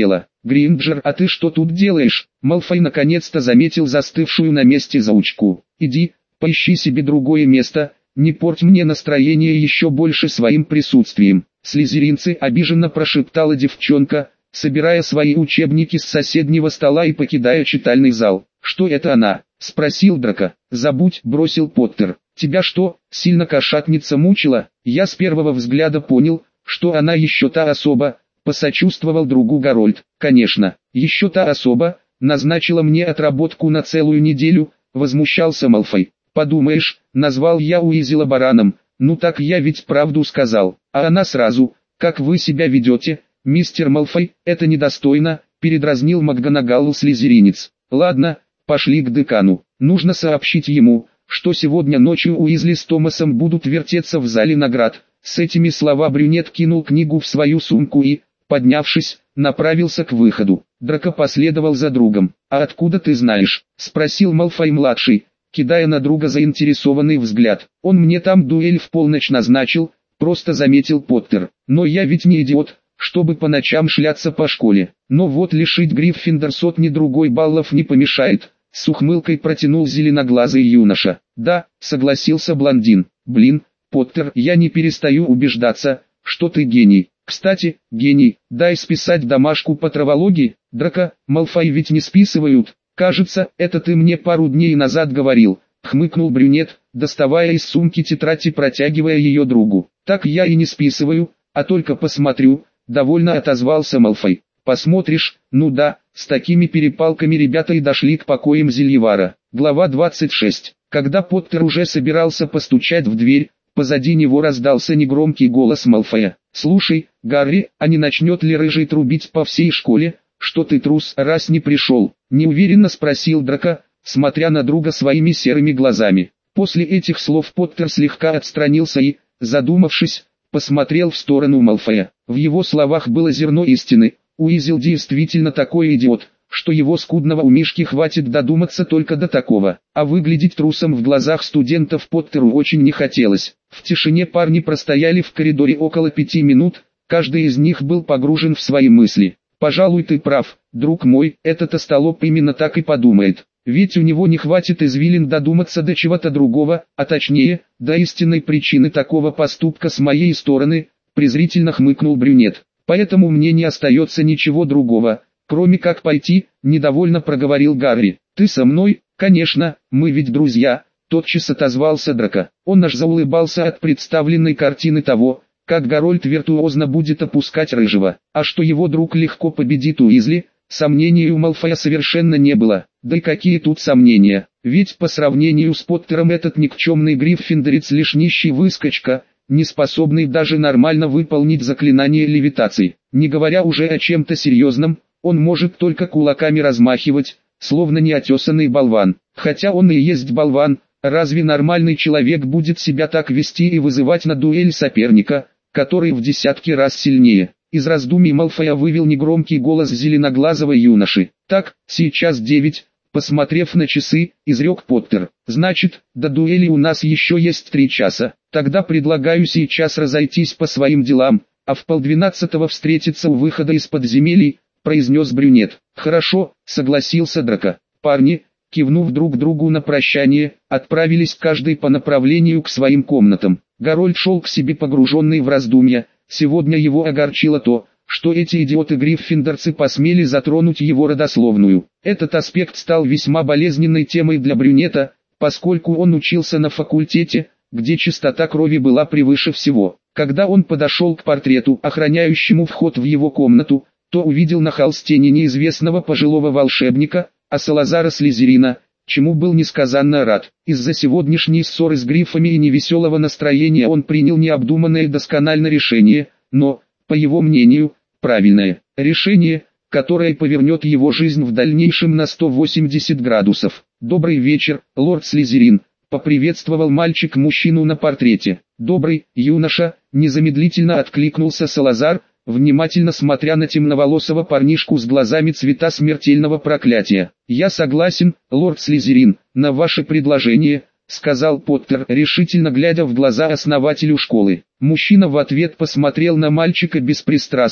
Гринджер, а ты что тут делаешь? Малфой наконец-то заметил застывшую на месте заучку. Иди, поищи себе другое место, не порть мне настроение еще больше своим присутствием. Слизеринцы, обиженно прошептала девчонка, собирая свои учебники с соседнего стола и покидая читальный зал. Что это она? Спросил Драко. Забудь, бросил Поттер. Тебя что, сильно кошатница мучила? Я с первого взгляда понял, что она еще та особа, посочувствовал другу Гарольд. Конечно, еще та особа, назначила мне отработку на целую неделю, возмущался Малфой. Подумаешь, назвал я Уизела бараном, ну так я ведь правду сказал. А она сразу, как вы себя ведете, мистер Малфой, это недостойно, передразнил МакГонагалл слизеринец. Ладно, пошли к декану, нужно сообщить ему, что сегодня ночью Уизли с Томасом будут вертеться в зале наград. С этими словами брюнет кинул книгу в свою сумку и, поднявшись, направился к выходу. Драко последовал за другом. «А откуда ты знаешь?» — спросил Малфой-младший, кидая на друга заинтересованный взгляд. «Он мне там дуэль в полночь назначил», — просто заметил Поттер. «Но я ведь не идиот, чтобы по ночам шляться по школе. Но вот лишить Гриффиндор сотни другой баллов не помешает», — с ухмылкой протянул зеленоглазый юноша. «Да», — согласился блондин. «Блин, Поттер, я не перестаю убеждаться, что ты гений. Кстати, гений, дай списать домашку по травологии». «Драко, Малфой ведь не списывают. Кажется, это ты мне пару дней назад говорил», — хмыкнул брюнет, доставая из сумки тетрадь и протягивая ее другу. «Так я и не списываю, а только посмотрю», — довольно отозвался Малфой. «Посмотришь, ну да». С такими перепалками ребята и дошли к покоям Зельевара. Глава 26. Когда Поттер уже собирался постучать в дверь, позади него раздался негромкий голос Малфоя. «Слушай, Гарри, а не начнет ли Рыжий трубить по всей школе, что ты трус, раз не пришел?» Неуверенно спросил Драко, смотря на друга своими серыми глазами. После этих слов Поттер слегка отстранился и, задумавшись, посмотрел в сторону Малфоя. В его словах было зерно истины. Уизел действительно такой идиот, что его скудного умишки хватит додуматься только до такого. А выглядеть трусом в глазах студентов Поттеру очень не хотелось. В тишине парни простояли в коридоре около 5 минут, каждый из них был погружен в свои мысли. «Пожалуй, ты прав, друг мой, этот остолоп именно так и подумает. Ведь у него не хватит извилин додуматься до чего-то другого, а точнее, до истинной причины такого поступка с моей стороны», презрительно хмыкнул брюнет. «Поэтому мне не остается ничего другого, кроме как пойти», недовольно проговорил Гарри. «Ты со мной?» «Конечно, мы ведь друзья», тотчас отозвался Драко. Он аж заулыбался от представленной картины того, как Гарольд виртуозно будет опускать Рыжего. А что его друг легко победит Уизли, сомнений у Малфоя совершенно не было. Да и какие тут сомнения, ведь по сравнению с Поттером этот никчемный гриффиндорец лишь нищий выскочка, не способный даже нормально выполнить заклинание левитации. Не говоря уже о чем-то серьезном, он может только кулаками размахивать, словно неотесанный болван. Хотя он и есть болван, разве нормальный человек будет себя так вести и вызывать на дуэль соперника, который в десятки раз сильнее? Из раздумий Малфоя вывел негромкий голос зеленоглазого юноши. «Так, сейчас 9», посмотрев на часы, изрек Поттер. «Значит, до дуэли у нас еще есть 3 часа. Тогда предлагаю сейчас разойтись по своим делам, а в 11:30 встретиться у выхода из подземелий», произнес брюнет. «Хорошо», согласился Драко. Парни, кивнув друг другу на прощание, отправились каждый по направлению к своим комнатам. Гарольд шел к себе погруженный в раздумья. Сегодня его огорчило то, что эти идиоты-гриффиндорцы посмели затронуть его родословную. Этот аспект стал весьма болезненной темой для брюнета, поскольку он учился на факультете, где чистота крови была превыше всего. Когда он подошел к портрету, охраняющему вход в его комнату, то увидел на холсте не неизвестного пожилого волшебника, а Салазара Слизерина, чему был несказанно рад. Из-за сегодняшней ссоры с грифами и невеселого настроения он принял необдуманное и доскональное решение, но, по его мнению, правильное решение, которое повернет его жизнь в дальнейшем на 180 градусов. «Добрый вечер, лорд Слизерин», — поприветствовал мальчик мужчину на портрете. «Добрый, юноша», — незамедлительно откликнулся Салазар, внимательно смотря на темноволосого парнишку с глазами цвета смертельного проклятия. «Я согласен, лорд Слизерин, на ваше предложение», — сказал Поттер, решительно глядя в глаза основателю школы. Мужчина в ответ посмотрел на мальчика беспристрастно,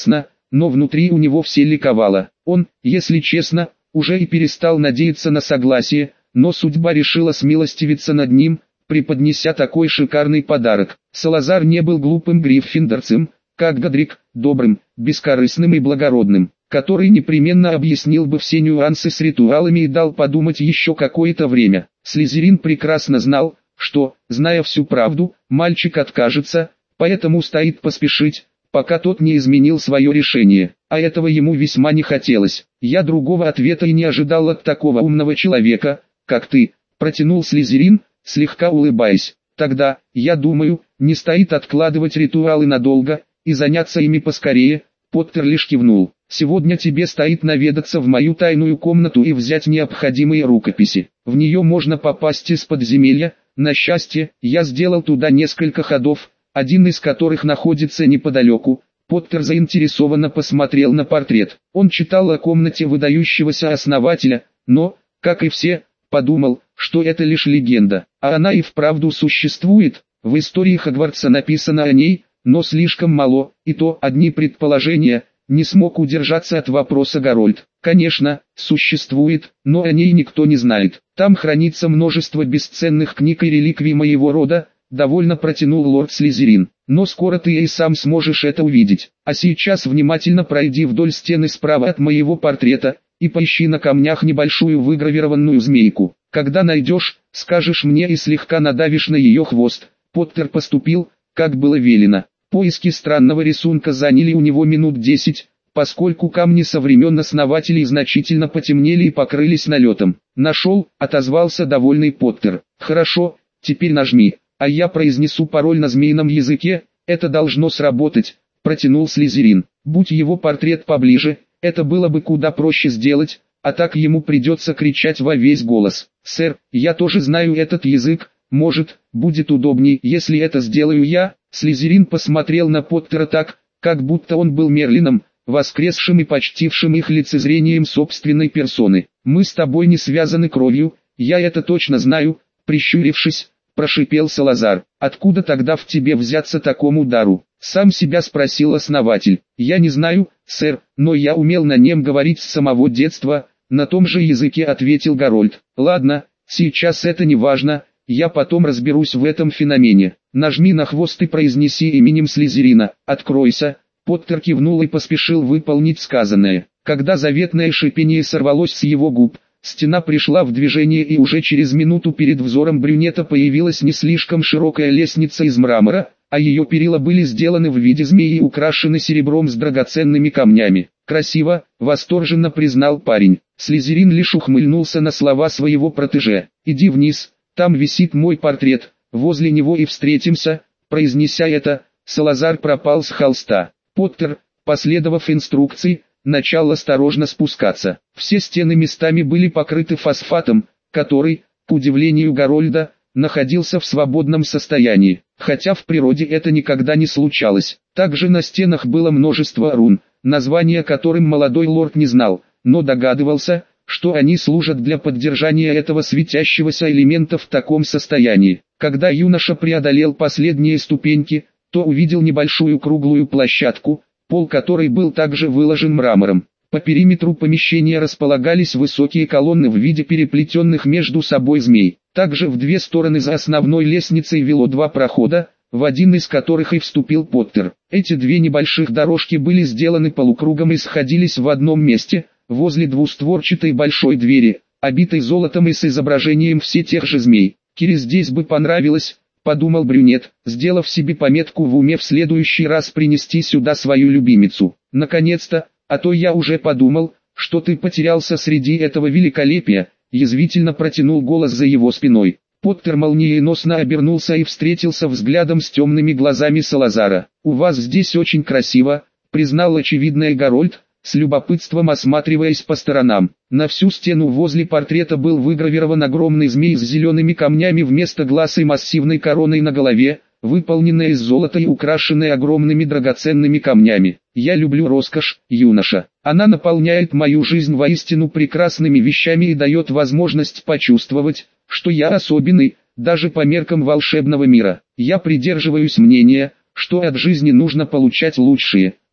но внутри у него все ликовало. Он, если честно, уже и перестал надеяться на согласие, но судьба решила смилостивиться над ним, преподнеся такой шикарный подарок. Салазар не был глупым гриффиндорцем, как Годрик, добрым, бескорыстным и благородным, который непременно объяснил бы все нюансы с ритуалами и дал подумать еще какое-то время. Слизерин прекрасно знал, что, зная всю правду, мальчик откажется, поэтому стоит поспешить, пока тот не изменил свое решение, а этого ему весьма не хотелось. «Я другого ответа и не ожидал от такого умного человека, как ты», протянул Слизерин, слегка улыбаясь. «Тогда, я думаю, не стоит откладывать ритуалы надолго, и заняться ими поскорее». Поттер лишь кивнул. «Сегодня тебе стоит наведаться в мою тайную комнату и взять необходимые рукописи. В нее можно попасть из подземелья. На счастье, я сделал туда несколько ходов, один из которых находится неподалеку». Поттер заинтересованно посмотрел на портрет. Он читал о комнате выдающегося основателя, но, как и все, подумал, что это лишь легенда. А она и вправду существует. В истории Хогвартса написано о ней, но слишком мало, и то одни предположения. Не смог удержаться от вопроса Гарольд. «Конечно, существует, но о ней никто не знает. Там хранится множество бесценных книг и реликвий моего рода», довольно протянул лорд Слизерин. «Но скоро ты и сам сможешь это увидеть. А сейчас внимательно пройди вдоль стены справа от моего портрета, и поищи на камнях небольшую выгравированную змейку. Когда найдешь, скажешь мне и слегка надавишь на ее хвост». Поттер поступил, как было велено. Поиски странного рисунка заняли у него минут 10, поскольку камни со времен основателей значительно потемнели и покрылись налетом. «Нашел», — отозвался довольный Поттер. «Хорошо, теперь нажми, а я произнесу пароль на змеином языке, это должно сработать», — протянул Слизерин. «Будь его портрет поближе, это было бы куда проще сделать, а так ему придется кричать во весь голос. Сэр, я тоже знаю этот язык, может, будет удобней, если это сделаю я». Слизерин посмотрел на Поттера так, как будто он был Мерлином, воскресшим и почтившим их лицезрением собственной персоны. «Мы с тобой не связаны кровью, я это точно знаю», прищурившись, прошипел Салазар. «Откуда тогда в тебе взяться такому дару?» Сам себя спросил основатель. «Я не знаю, сэр, но я умел на нем говорить с самого детства», на том же языке ответил Гарольд. «Ладно, сейчас это не важно. Я потом разберусь в этом феномене. Нажми на хвост и произнеси именем Слизерина. Откройся». Поттер кивнул и поспешил выполнить сказанное. Когда заветное шипение сорвалось с его губ, стена пришла в движение и уже через минуту перед взором брюнета появилась не слишком широкая лестница из мрамора, а ее перила были сделаны в виде змеи и украшены серебром с драгоценными камнями. «Красиво», — восторженно признал парень. Слизерин лишь ухмыльнулся на слова своего протеже. «Иди вниз. Там висит мой портрет, возле него и встретимся». Произнеся это, Салазар пропал с холста. Поттер, последовав инструкции, начал осторожно спускаться. Все стены местами были покрыты фосфатом, который, к удивлению Гарольда, находился в свободном состоянии, хотя в природе это никогда не случалось. Также на стенах было множество рун, названия которым молодой лорд не знал, но догадывался, что они служат для поддержания этого светящегося элемента в таком состоянии. Когда юноша преодолел последние ступеньки, то увидел небольшую круглую площадку, пол которой был также выложен мрамором. По периметру помещения располагались высокие колонны в виде переплетенных между собой змей. Также в две стороны за основной лестницей вело два прохода, в один из которых и вступил Поттер. Эти две небольших дорожки были сделаны полукругом и сходились в одном месте, возле двустворчатой большой двери, обитой золотом и с изображением все тех же змей. «Кире здесь бы понравилось», — подумал брюнет, сделав себе пометку в уме в следующий раз принести сюда свою любимицу. «Наконец-то, а то я уже подумал, что ты потерялся среди этого великолепия», — язвительно протянул голос за его спиной. Поттер молниеносно обернулся и встретился взглядом с темными глазами Салазара. «У вас здесь очень красиво», — признал очевидное Гарольд, с любопытством осматриваясь по сторонам. На всю стену возле портрета был выгравирован огромный змей с зелеными камнями вместо глаз и массивной короной на голове, выполненная из золота и украшенная огромными драгоценными камнями. «Я люблю роскошь, юноша. Она наполняет мою жизнь воистину прекрасными вещами и дает возможность почувствовать, что я особенный, даже по меркам волшебного мира. Я придерживаюсь мнения, что от жизни нужно получать лучшее»,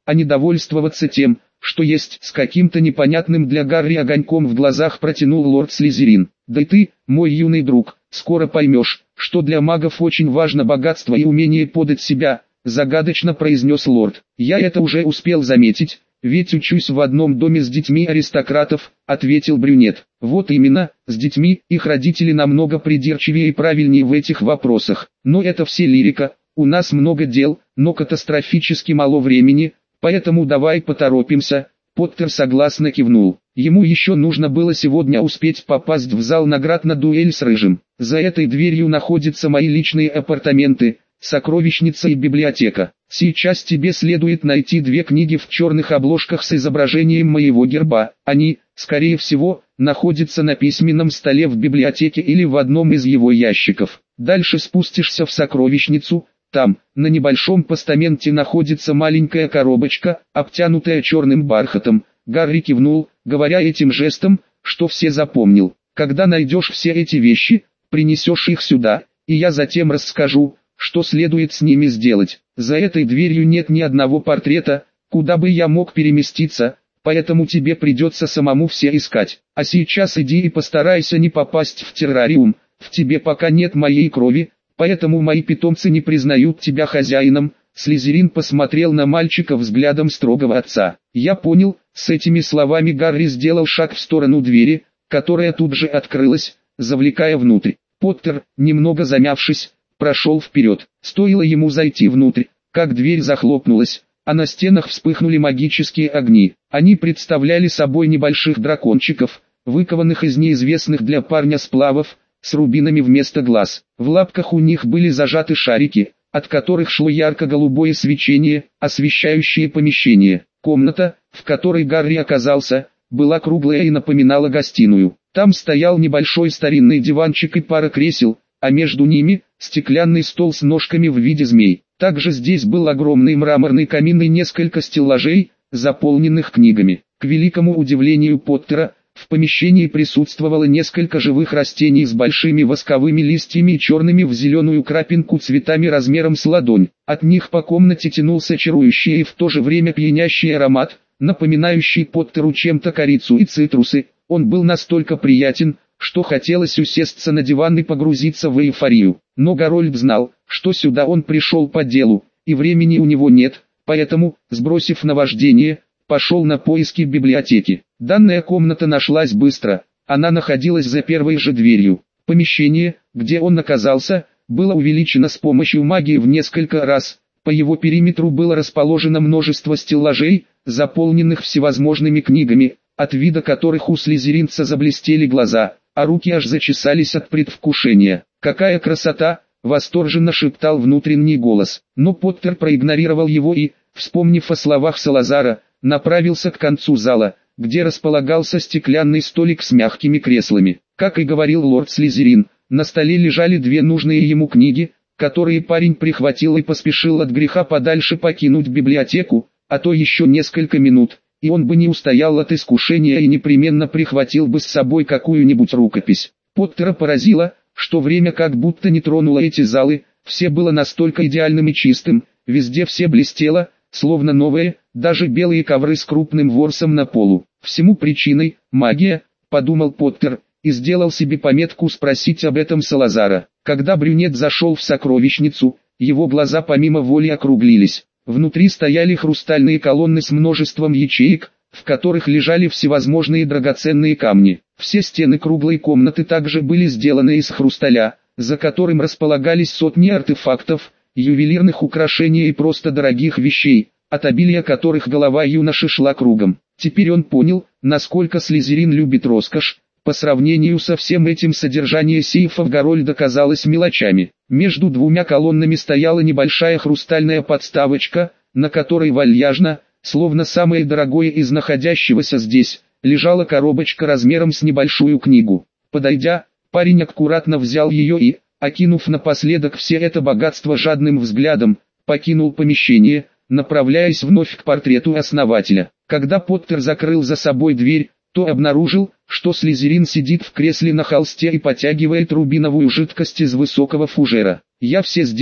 а не довольствоваться тем, что есть, с каким-то непонятным для Гарри огоньком в глазах протянул лорд Слизерин. Да и ты, мой юный друг, скоро поймешь, что для магов очень важно богатство и умение подать себя, загадочно произнес лорд. Я это уже успел заметить, ведь учусь в одном доме с детьми аристократов, ответил брюнет. Вот именно, с детьми, их родители намного придирчивее и правильнее в этих вопросах. Но это все лирика, у нас много дел, но катастрофически мало времени, поэтому давай поторопимся. Поттер согласно кивнул. Ему еще нужно было сегодня успеть попасть в зал наград на дуэль с Рыжим. За этой дверью находятся мои личные апартаменты, сокровищница и библиотека. Сейчас тебе следует найти 2 книги в черных обложках с изображением моего герба. Они, скорее всего, находятся на письменном столе в библиотеке или в одном из его ящиков. Дальше спустишься в сокровищницу. Там, на небольшом постаменте находится маленькая коробочка, обтянутая черным бархатом. Гарри кивнул, говоря этим жестом, что все запомнил. Когда найдешь все эти вещи, принесешь их сюда, и я затем расскажу, что следует с ними сделать. За этой дверью нет ни одного портрета, куда бы я мог переместиться, поэтому тебе придется самому все искать. А сейчас иди и постарайся не попасть в террариум, в тебе пока нет моей крови, поэтому мои питомцы не признают тебя хозяином. Слизерин посмотрел на мальчика взглядом строгого отца. Я понял. С этими словами Гарри сделал шаг в сторону двери, которая тут же открылась, завлекая внутрь. Поттер, немного замявшись, прошел вперед. Стоило ему зайти внутрь, как дверь захлопнулась, а на стенах вспыхнули магические огни. Они представляли собой небольших дракончиков, выкованных из неизвестных для парня сплавов, с рубинами вместо глаз. В лапках у них были зажаты шарики, от которых шло ярко-голубое свечение, освещающее помещение. Комната, в которой Гарри оказался, была круглая и напоминала гостиную. Там стоял небольшой старинный диванчик и пара кресел, а между ними – стеклянный стол с ножками в виде змей. Также здесь был огромный мраморный камин и несколько стеллажей, заполненных книгами. К великому удивлению Поттера, в помещении присутствовало несколько живых растений с большими восковыми листьями и черными в зеленую крапинку цветами размером с ладонь. От них по комнате тянулся чарующий и в то же время пьянящий аромат, напоминающий Поттеру чем-то корицу и цитрусы. Он был настолько приятен, что хотелось усесться на диван и погрузиться в эйфорию. Но Гарольд знал, что сюда он пришел по делу, и времени у него нет, поэтому, сбросив наваждение, пошел на поиски библиотеки. Данная комната нашлась быстро, она находилась за первой же дверью. Помещение, где он оказался, было увеличено с помощью магии в несколько раз. По его периметру было расположено множество стеллажей, заполненных всевозможными книгами, от вида которых у слизеринца заблестели глаза, а руки аж зачесались от предвкушения. «Какая красота!» — восторженно шептал внутренний голос. Но Поттер проигнорировал его и, вспомнив о словах Салазара, направился к концу зала, где располагался стеклянный столик с мягкими креслами. Как и говорил лорд Слизерин, на столе лежали 2 нужные ему книги, которые парень прихватил и поспешил от греха подальше покинуть библиотеку, а то еще несколько минут, и он бы не устоял от искушения и непременно прихватил бы с собой какую-нибудь рукопись. Поттера поразило, что время как будто не тронуло эти залы, все было настолько идеальным и чистым, везде все блестело, словно новые, даже белые ковры с крупным ворсом на полу. Всему причиной – магия, подумал Поттер, и сделал себе пометку спросить об этом Салазара. Когда брюнет зашел в сокровищницу, его глаза помимо воли округлились. Внутри стояли хрустальные колонны с множеством ячеек, в которых лежали всевозможные драгоценные камни. Все стены круглой комнаты также были сделаны из хрусталя, за которым располагались сотни артефактов, ювелирных украшений и просто дорогих вещей, от обилия которых голова юноши шла кругом. Теперь он понял, насколько Слизерин любит роскошь. По сравнению со всем этим содержание сейфов Гарольда казалось мелочами. Между 2 колоннами стояла небольшая хрустальная подставочка, на которой вальяжно, словно самое дорогое из находящегося здесь, лежала коробочка размером с небольшую книгу. Подойдя, парень аккуратно взял ее и, окинув напоследок все это богатство жадным взглядом, покинул помещение, направляясь вновь к портрету основателя. Когда Поттер закрыл за собой дверь, то обнаружил, что Слизерин сидит в кресле на холсте и потягивает рубиновую жидкость из высокого фужера. «Я все сделал», —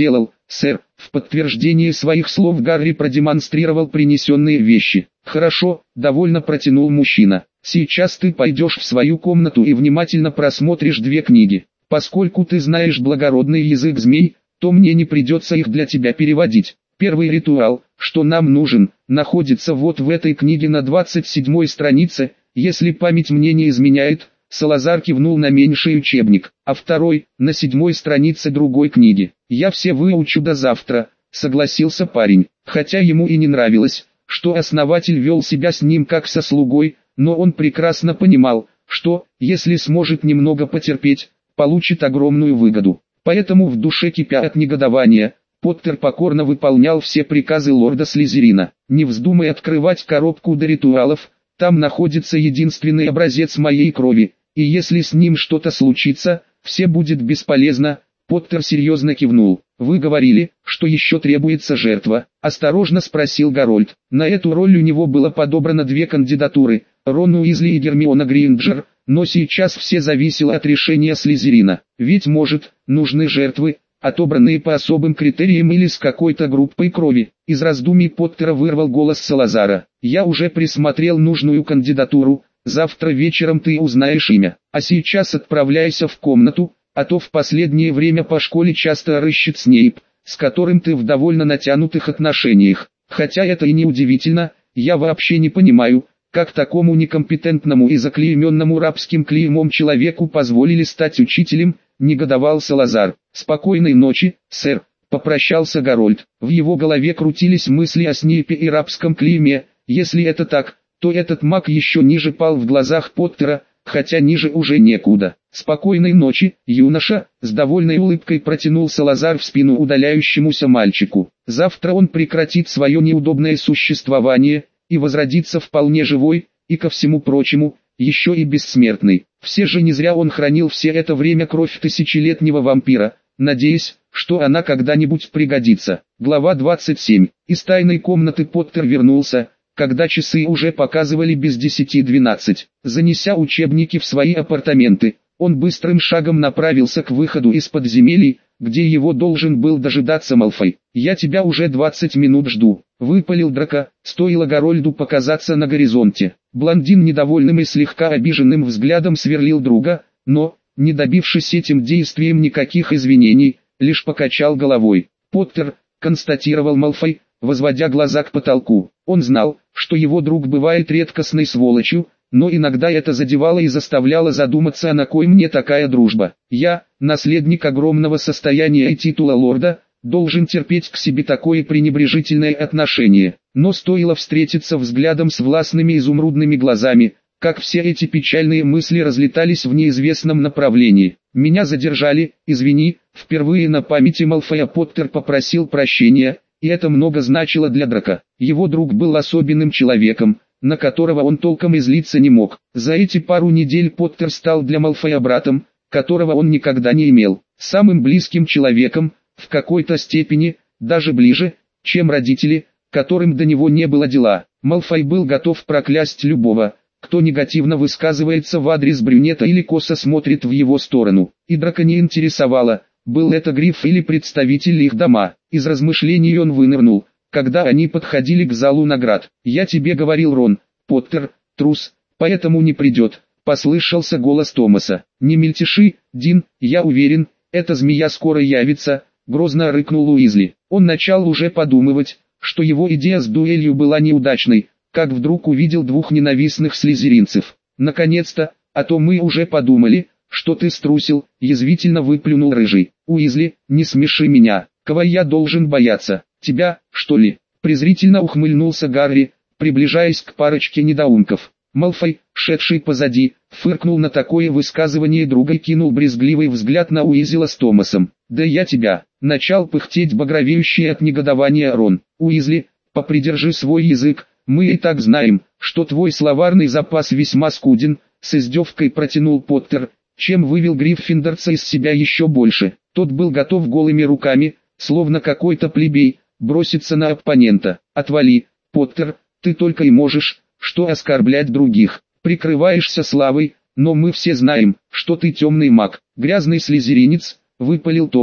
сэр». В подтверждение своих слов Гарри продемонстрировал принесенные вещи. «Хорошо», — довольно протянул мужчина. «Сейчас ты пойдешь в свою комнату и внимательно просмотришь 2 книги. Поскольку ты знаешь благородный язык змей, то мне не придется их для тебя переводить. Первый ритуал, что нам нужен, находится вот в этой книге на 27 странице, если память мне не изменяет». Салазар кивнул на меньший учебник, а второй, на 7 странице другой книги. «Я все выучу до завтра», — согласился парень, хотя ему и не нравилось, что основатель вел себя с ним как со слугой, но он прекрасно понимал, что, если сможет немного потерпеть, получит огромную выгоду. Поэтому в душе кипя от негодования, Поттер покорно выполнял все приказы лорда Слизерина. «Не вздумай открывать коробку до ритуалов, там находится единственный образец моей крови. И если с ним что-то случится, все будет бесполезно». Поттер серьезно кивнул. «Вы говорили, что еще требуется жертва?» – осторожно спросил Гарольд. На эту роль у него было подобрано 2 кандидатуры – Рон Уизли и Гермиона Грейнджер, но сейчас все зависело от решения Слизерина. Ведь может, нужны жертвы, отобранные по особым критериям или с какой-то группой крови. Из раздумий Поттера вырвал голос Салазара. «Я уже присмотрел нужную кандидатуру. Завтра вечером ты узнаешь имя, а сейчас отправляйся в комнату, а то в последнее время по школе часто рыщет Снейп, с которым ты в довольно натянутых отношениях. Хотя это и не удивительно, я вообще не понимаю, как такому некомпетентному и заклейменному рабским клеймом человеку позволили стать учителем», — негодовал Салазар. «Спокойной ночи, сэр», — попрощался Гарольд. В его голове крутились мысли о Снейпе и рабском клейме. Если это так, то этот маг еще ниже пал в глазах Поттера, хотя ниже уже некуда. «Спокойной ночи, юноша», — с довольной улыбкой протянул Салазар в спину удаляющемуся мальчику. «Завтра он прекратит свое неудобное существование и возродится вполне живой, и ко всему прочему, еще и бессмертный. Все же не зря он хранил все это время кровь тысячелетнего вампира, надеясь, что она когда-нибудь пригодится». Глава 27. Из тайной комнаты Поттер вернулся, когда часы уже показывали без 10:12. Занеся учебники в свои апартаменты, он быстрым шагом направился к выходу из подземелий, где его должен был дожидаться Малфой. «Я тебя уже 20 минут жду», — выпалил Драко, стоило Гарольду показаться на горизонте. Блондин недовольным и слегка обиженным взглядом сверлил друга, но, не добившись этим действием никаких извинений, лишь покачал головой. «Поттер», — констатировал Малфой, возводя глаза к потолку. Он знал, что его друг бывает редкостной сволочью, но иногда это задевало и заставляло задуматься, а на кой мне такая дружба. «Я, наследник огромного состояния и титула лорда, должен терпеть к себе такое пренебрежительное отношение». Но стоило встретиться взглядом с властными изумрудными глазами, как все эти печальные мысли разлетались в неизвестном направлении. «Меня задержали, извини», впервые на памяти Малфоя Поттер попросил прощения, и это много значило для Драко. Его друг был особенным человеком, на которого он толком и злиться не мог. За эти пару недель Поттер стал для Малфоя братом, которого он никогда не имел. Самым близким человеком, в какой-то степени, даже ближе, чем родители, которым до него не было дела. Малфой был готов проклясть любого, кто негативно высказывается в адрес брюнета или косо смотрит в его сторону. И Драко не интересовало, был это Грифф или представитель их дома. Из размышлений он вынырнул, когда они подходили к залу наград. «Я тебе говорил, Рон, Поттер, трус, поэтому не придет», — послышался голос Томаса. «Не мельтеши, Дин, я уверен, эта змея скоро явится», — грозно рыкнул Уизли. Он начал уже подумывать, что его идея с дуэлью была неудачной, как вдруг увидел 2 ненавистных слизеринцев. «Наконец-то, а то мы уже подумали, что ты струсил», — язвительно выплюнул Рыжий. «Уизли, не смеши меня, кого я должен бояться? Тебя, что ли?» Презрительно ухмыльнулся Гарри, приближаясь к парочке недоумков. Малфой, шедший позади, фыркнул на такое высказывание друга и кинул брезгливый взгляд на Уизли с Томасом. «Да я тебя!» — начал пыхтеть багровеющий от негодования Рон. «Уизли, попридержи свой язык, мы и так знаем, что твой словарный запас весьма скуден», — с издевкой протянул Поттер, чем вывел Гриффиндорца из себя еще больше. Тот был готов голыми руками, словно какой-то плебей, броситься на оппонента. «Отвали, Поттер, ты только и можешь, что оскорблять других. Прикрываешься славой, но мы все знаем, что ты темный маг». «Грязный слизеринец», — выпалил Томас,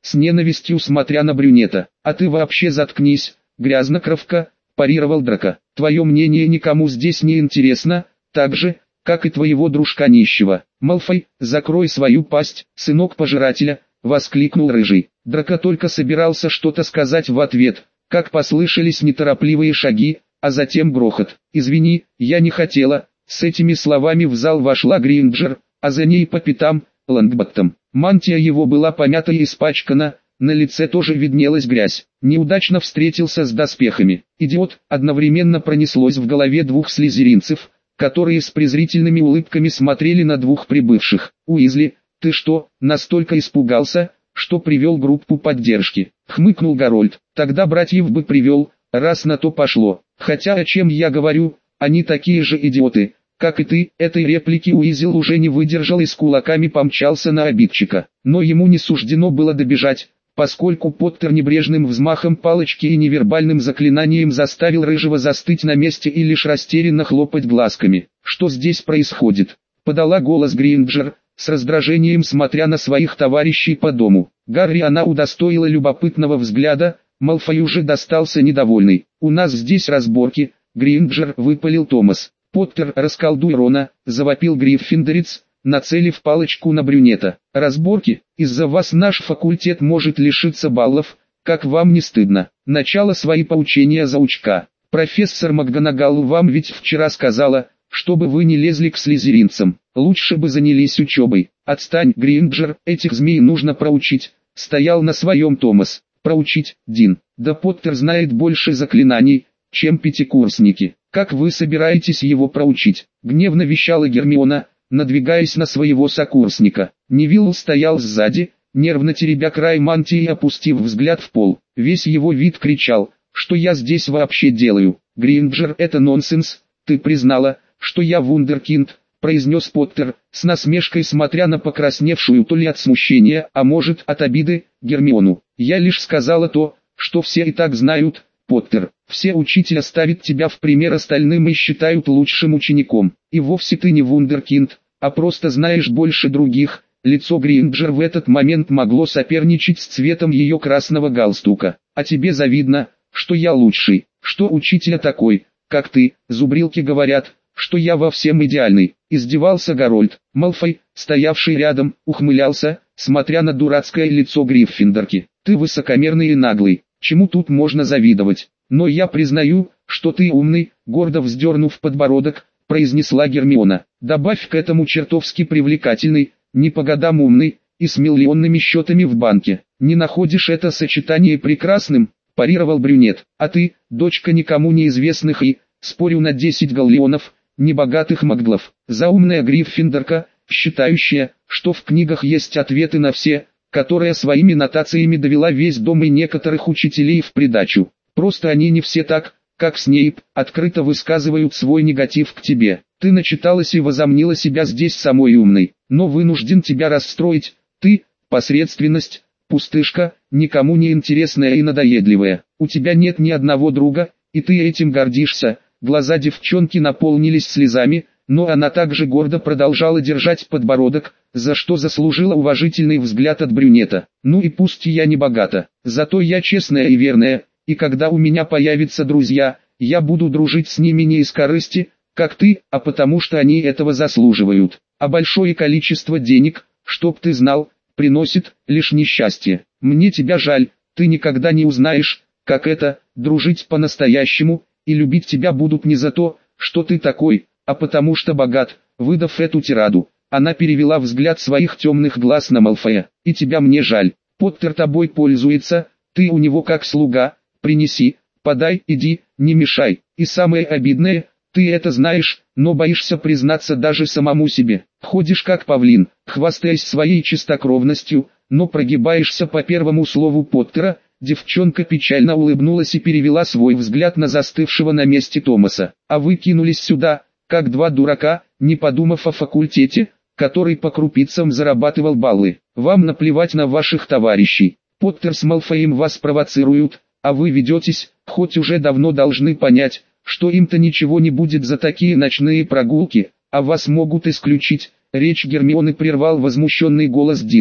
с ненавистью смотря на брюнета. «А ты вообще заткнись, грязнокровка», – парировал Драко. «Твое мнение никому здесь не интересно, так же, как и твоего дружка нищего». «Малфой, закрой свою пасть, сынок пожирателя», – воскликнул Рыжий. Драко только собирался что-то сказать в ответ, как послышались неторопливые шаги, а затем грохот. «Извини, я не хотела». С этими словами в зал вошла Гринджер, а за ней по пятам – Лонгботтом. Мантия его была помята и испачкана, на лице тоже виднелась грязь. Неудачно встретился с доспехами. «Идиот!» одновременно пронеслось в голове двух слизеринцев, которые с презрительными улыбками смотрели на двух прибывших. «Уизли, ты что, настолько испугался, что привел группу поддержки?» — хмыкнул Гарольд. «Тогда братьев бы привел, раз на то пошло. Хотя о чем я говорю, они такие же идиоты, как и ты». Этой реплики Уизел уже не выдержал и с кулаками помчался на обидчика. Но ему не суждено было добежать, поскольку Поттер небрежным взмахом палочки и невербальным заклинанием заставил Рыжего застыть на месте и лишь растерянно хлопать глазками. «Что здесь происходит?» — подала голос Гринджер, с раздражением смотря на своих товарищей по дому. Гарри она удостоила любопытного взгляда, Малфой уже достался недовольный. «У нас здесь разборки», — Гринджер выпалил Томас. «Поттер, расколдуй Рона», — завопил Гриффиндорец, нацелив палочку на брюнета. «Разборки? Из-за вас наш факультет может лишиться баллов, как вам не стыдно?» «Начало свои поучения заучка. Профессор МакГонагал вам ведь вчера сказала, чтобы вы не лезли к слизеринцам. Лучше бы занялись учебой». «Отстань, Гринджер, этих змей нужно проучить», — стоял на своем Томас. «Проучить, Дин? Да Поттер знает больше заклинаний, чем пятикурсники. Как вы собираетесь его проучить?» — гневно вещала Гермиона, надвигаясь на своего сокурсника. Невилл стоял сзади, нервно теребя край мантии и опустив взгляд в пол. Весь его вид кричал: «Что я здесь вообще делаю? Гринджер, это нонсенс, ты признала, что я вундеркинд», — произнес Поттер, с насмешкой смотря на покрасневшую то ли от смущения, а может от обиды, Гермиону. «Я лишь сказала то, что все и так знают, Поттер. Все учителя ставят тебя в пример остальным и считают лучшим учеником. И вовсе ты не вундеркинд, а просто знаешь больше других». Лицо Гринджер в этот момент могло соперничать с цветом ее красного галстука. «А тебе завидно, что я лучший, что учителя такой, как ты, зубрилки говорят, что я во всем идеальный», — издевался Гарольд. Малфой, стоявший рядом, ухмылялся, смотря на дурацкое лицо Гриффиндорки. «Ты высокомерный и наглый, чему тут можно завидовать? Но я признаю, что ты умный», — гордо вздернув подбородок, произнесла Гермиона. «Добавь к этому чертовски привлекательный, не по годам умный, и с миллионными счетами в банке. Не находишь это сочетание прекрасным?» — парировал брюнет. «А ты, дочка никому неизвестных и, спорю на 10 галлеонов, небогатых маглов, заумная Гриффиндорка, считающая, что в книгах есть ответы на все, которая своими нотациями довела весь дом и некоторых учителей в придачу. Просто они не все так, как Снейп, открыто высказывают свой негатив к тебе. Ты начиталась и возомнила себя здесь самой умной, но вынужден тебя расстроить. Ты – посредственность, пустышка, никому не интересная и надоедливая. У тебя нет ни одного друга, и ты этим гордишься». Глаза девчонки наполнились слезами, но она также гордо продолжала держать подбородок, за что заслужила уважительный взгляд от брюнета. «Ну и пусть я не богата, зато я честная и верная, и когда у меня появятся друзья, я буду дружить с ними не из корысти, как ты, а потому что они этого заслуживают. А большое количество денег, чтоб ты знал, приносит лишь несчастье. Мне тебя жаль, ты никогда не узнаешь, как это, дружить по-настоящему, и любить тебя будут не за то, что ты такой, а потому что богат». Выдав эту тираду, она перевела взгляд своих темных глаз на Малфоя. «И тебя мне жаль. Поттер тобой пользуется, ты у него как слуга, принеси, подай, иди, не мешай. И самое обидное, ты это знаешь, но боишься признаться даже самому себе. Ходишь как павлин, хвастаясь своей чистокровностью, но прогибаешься по первому слову Поттера». Девчонка печально улыбнулась и перевела свой взгляд на застывшего на месте Томаса. «А вы кинулись сюда, как два дурака, не подумав о факультете, который по крупицам зарабатывал баллы. Вам наплевать на ваших товарищей. Поттер с Малфоем вас провоцируют, а вы ведетесь, хоть уже давно должны понять, что им-то ничего не будет за такие ночные прогулки, а вас могут исключить». Речь Гермионы прервал возмущенный голос Дина.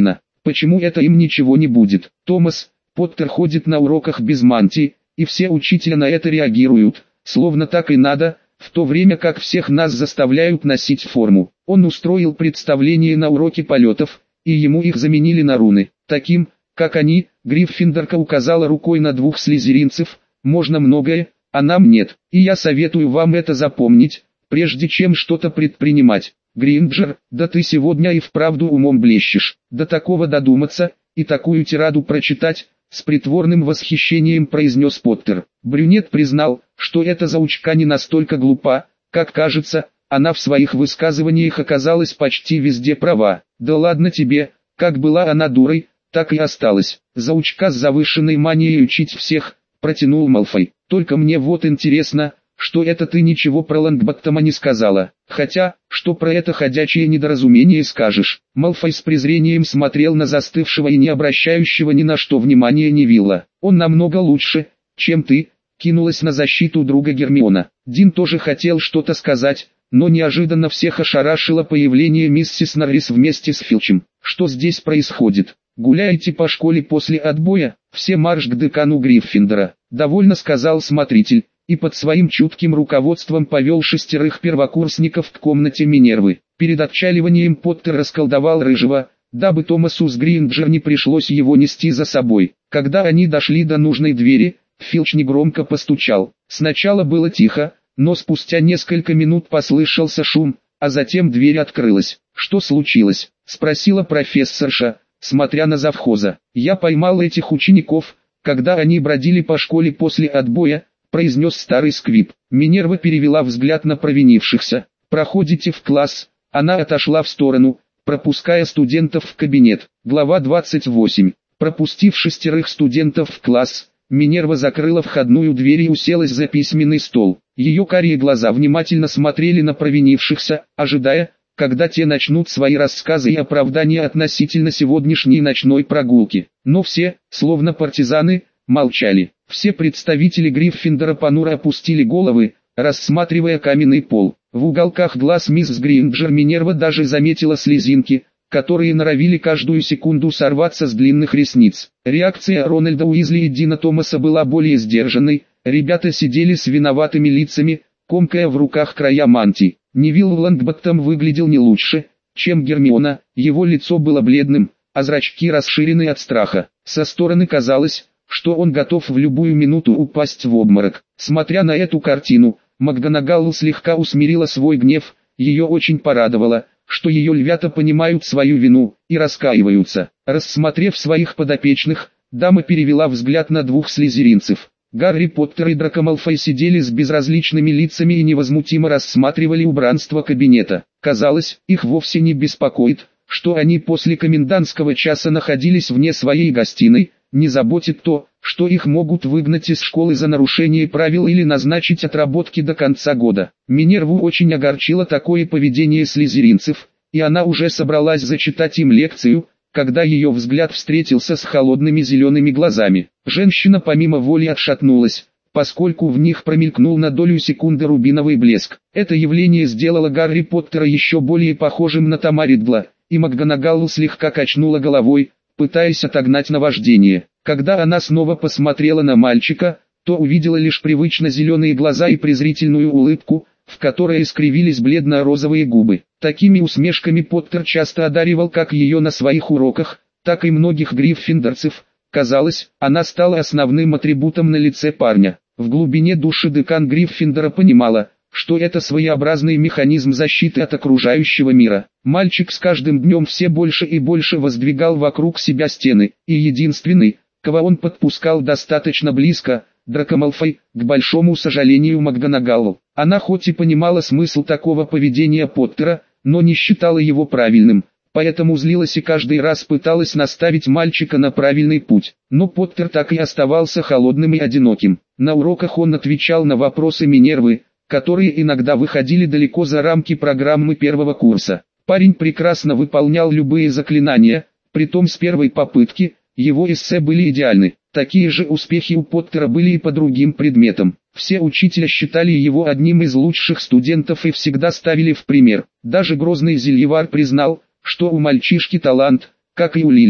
Почему это им ничего не будет? Томас, Поттер ходит на уроках без мантии, и все учителя на это реагируют, словно так и надо, в то время как всех нас заставляют носить форму. Он устроил представление на уроке полетов, и ему их заменили на руны. Таким, как они, Гриффиндорка указала рукой на двух слизеринцев, можно многое, а нам нет. И я советую вам это запомнить, прежде чем что-то предпринимать. Гринджер, да ты сегодня и вправду умом блещешь. До такого додуматься, и такую тираду прочитать, с притворным восхищением произнес Поттер. Брюнет признал, что эта заучка не настолько глупа, как кажется, она в своих высказываниях оказалась почти везде права. Да ладно тебе, как была она дурой, так и осталась. Заучка с завышенной манией учить всех, протянул Малфой. Только мне вот интересно, что это ты ничего про Лонгботтома не сказала. Хотя, что про это ходячее недоразумение скажешь? Малфой с презрением смотрел на застывшего и не обращающего ни на что внимания Невилла. Он намного лучше, чем ты, кинулась на защиту друга Гермиона. Дин тоже хотел что-то сказать, но неожиданно всех ошарашило появление миссис Норрис вместе с Филчем. Что здесь происходит? Гуляете по школе после отбоя? Все марш к декану Гриффиндора. Довольно сказал смотритель, и под своим чутким руководством повел 6 первокурсников к комнате Минервы. Перед отчаливанием Поттер расколдовал Рыжего, дабы Томасу с Гринджер не пришлось его нести за собой. Когда они дошли до нужной двери, Филч негромко постучал. Сначала было тихо, но спустя несколько минут послышался шум, а затем дверь открылась. «Что случилось?» – спросила профессорша, смотря на завхоза. «Я поймал этих учеников, когда они бродили по школе после отбоя», – произнес старый сквиб. Минерва перевела взгляд на провинившихся. «Проходите в класс». Она отошла в сторону, пропуская студентов в кабинет. Глава 28. Пропустив 6 студентов в класс, Минерва закрыла входную дверь и уселась за письменный стол. Ее карие глаза внимательно смотрели на провинившихся, ожидая, когда те начнут свои рассказы и оправдания относительно сегодняшней ночной прогулки. Но все, словно партизаны, молчали. Все представители Гриффиндора понуро опустили головы, рассматривая каменный пол. В уголках глаз мисс Гринджер Минерва даже заметила слезинки, которые норовили каждую секунду сорваться с длинных ресниц. Реакция Рональда Уизли и Дина Томаса была более сдержанной, ребята сидели с виноватыми лицами, комкая в руках края мантий. Невилл Лонгботтом выглядел не лучше, чем Гермиона, его лицо было бледным, а зрачки расширены от страха. Со стороны казалось, что он готов в любую минуту упасть в обморок. Смотря на эту картину, МакГонагал слегка усмирила свой гнев, ее очень порадовало, что ее львята понимают свою вину и раскаиваются. Рассмотрев своих подопечных, дама перевела взгляд на 2 слизеринцев. Гарри Поттер и Драко Малфой сидели с безразличными лицами и невозмутимо рассматривали убранство кабинета. Казалось, их вовсе не беспокоит, что они после комендантского часа находились вне своей гостиной, не заботит то, что их могут выгнать из школы за нарушение правил или назначить отработки до конца года. Минерву очень огорчило такое поведение слизеринцев, и она уже собралась зачитать им лекцию, когда ее взгляд встретился с холодными зелеными глазами. Женщина помимо воли отшатнулась, поскольку в них промелькнул на долю секунды рубиновый блеск. Это явление сделало Гарри Поттера еще более похожим на Тома Риддла, и МакГонагал слегка качнула головой, пытаясь отогнать наваждение. Когда она снова посмотрела на мальчика, то увидела лишь привычно зеленые глаза и презрительную улыбку, в которой искривились бледно-розовые губы. Такими усмешками Поттер часто одаривал как ее на своих уроках, так и многих гриффиндорцев. Казалось, она стала основным атрибутом на лице парня. В глубине души декан Гриффиндора понимала, что это своеобразный механизм защиты от окружающего мира. Мальчик с каждым днем все больше и больше воздвигал вокруг себя стены, и единственный, кого он подпускал достаточно близко, Драко Малфой, к большому сожалению МакГонагалл. Она хоть и понимала смысл такого поведения Поттера, но не считала его правильным, поэтому злилась и каждый раз пыталась наставить мальчика на правильный путь. Но Поттер так и оставался холодным и одиноким. На уроках он отвечал на вопросы Минервы, которые иногда выходили далеко за рамки программы первого курса. Парень прекрасно выполнял любые заклинания, притом с первой попытки. Его эссе были идеальны. Такие же успехи у Поттера были и по другим предметам. Все учителя считали его одним из лучших студентов и всегда ставили в пример. Даже грозный Зельевар признал, что у мальчишки талант, как и у Лили,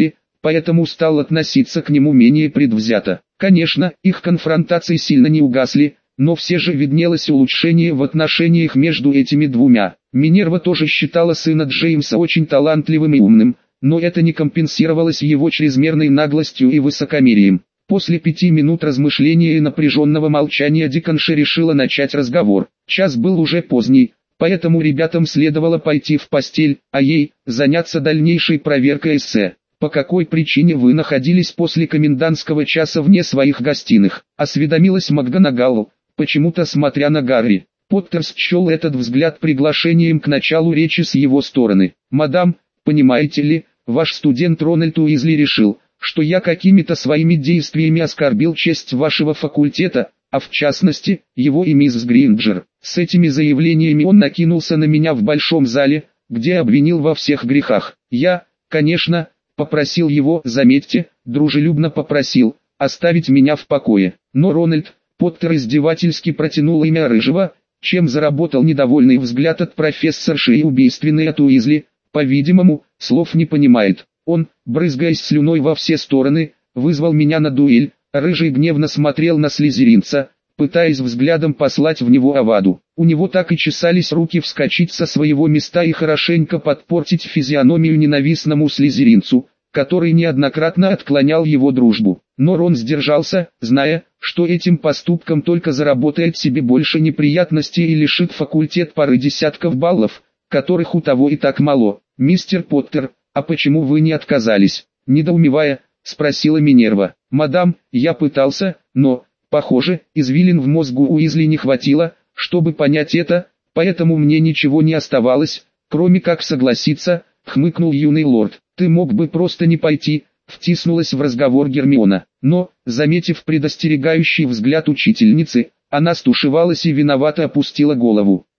поэтому стал относиться к нему менее предвзято. Конечно, их конфронтации сильно не угасли, но все же виднелось улучшение в отношениях между этими двумя. Минерва тоже считала сына Джеймса очень талантливым и умным, но это не компенсировалось его чрезмерной наглостью и высокомерием. После 5 минут размышления и напряженного молчания Диконша решила начать разговор. Час был уже поздний, поэтому ребятам следовало пойти в постель, а ей – заняться дальнейшей проверкой эссе. «По какой причине вы находились после комендантского часа вне своих гостиных?» – осведомилась МакГонагалл, почему-то смотря на Гарри. Поттер счел этот взгляд приглашением к началу речи с его стороны. «Мадам, понимаете ли, ваш студент Рональд Уизли решил, что я какими-то своими действиями оскорбил честь вашего факультета, а в частности, его и мисс Гринджер. С этими заявлениями он накинулся на меня в большом зале, где обвинил во всех грехах. Я, конечно, попросил его, заметьте, дружелюбно попросил, оставить меня в покое. Но Рональд, Поттер издевательски протянул имя Рыжего, чем заработал недовольный взгляд от профессорши и убийственный от Уизли, по-видимому, слов не понимает. Он, брызгаясь слюной во все стороны, вызвал меня на дуэль. Рыжий гневно смотрел на слизеринца, пытаясь взглядом послать в него Аваду. У него так и чесались руки вскочить со своего места и хорошенько подпортить физиономию ненавистному слизеринцу, который неоднократно отклонял его дружбу. Но Рон сдержался, зная, что этим поступком только заработает себе больше неприятностей и лишит факультет пары десятков баллов, которых у того и так мало. «Мистер Поттер, а почему вы не отказались?» – недоумевая, спросила Минерва. «Мадам, я пытался, но, похоже, извилин в мозгу Уизли не хватило, чтобы понять это, поэтому мне ничего не оставалось, кроме как согласиться», – хмыкнул юный лорд. «Ты мог бы просто не пойти», – втиснулась в разговор Гермиона. Но, заметив предостерегающий взгляд учительницы, она стушевалась и виновато опустила голову.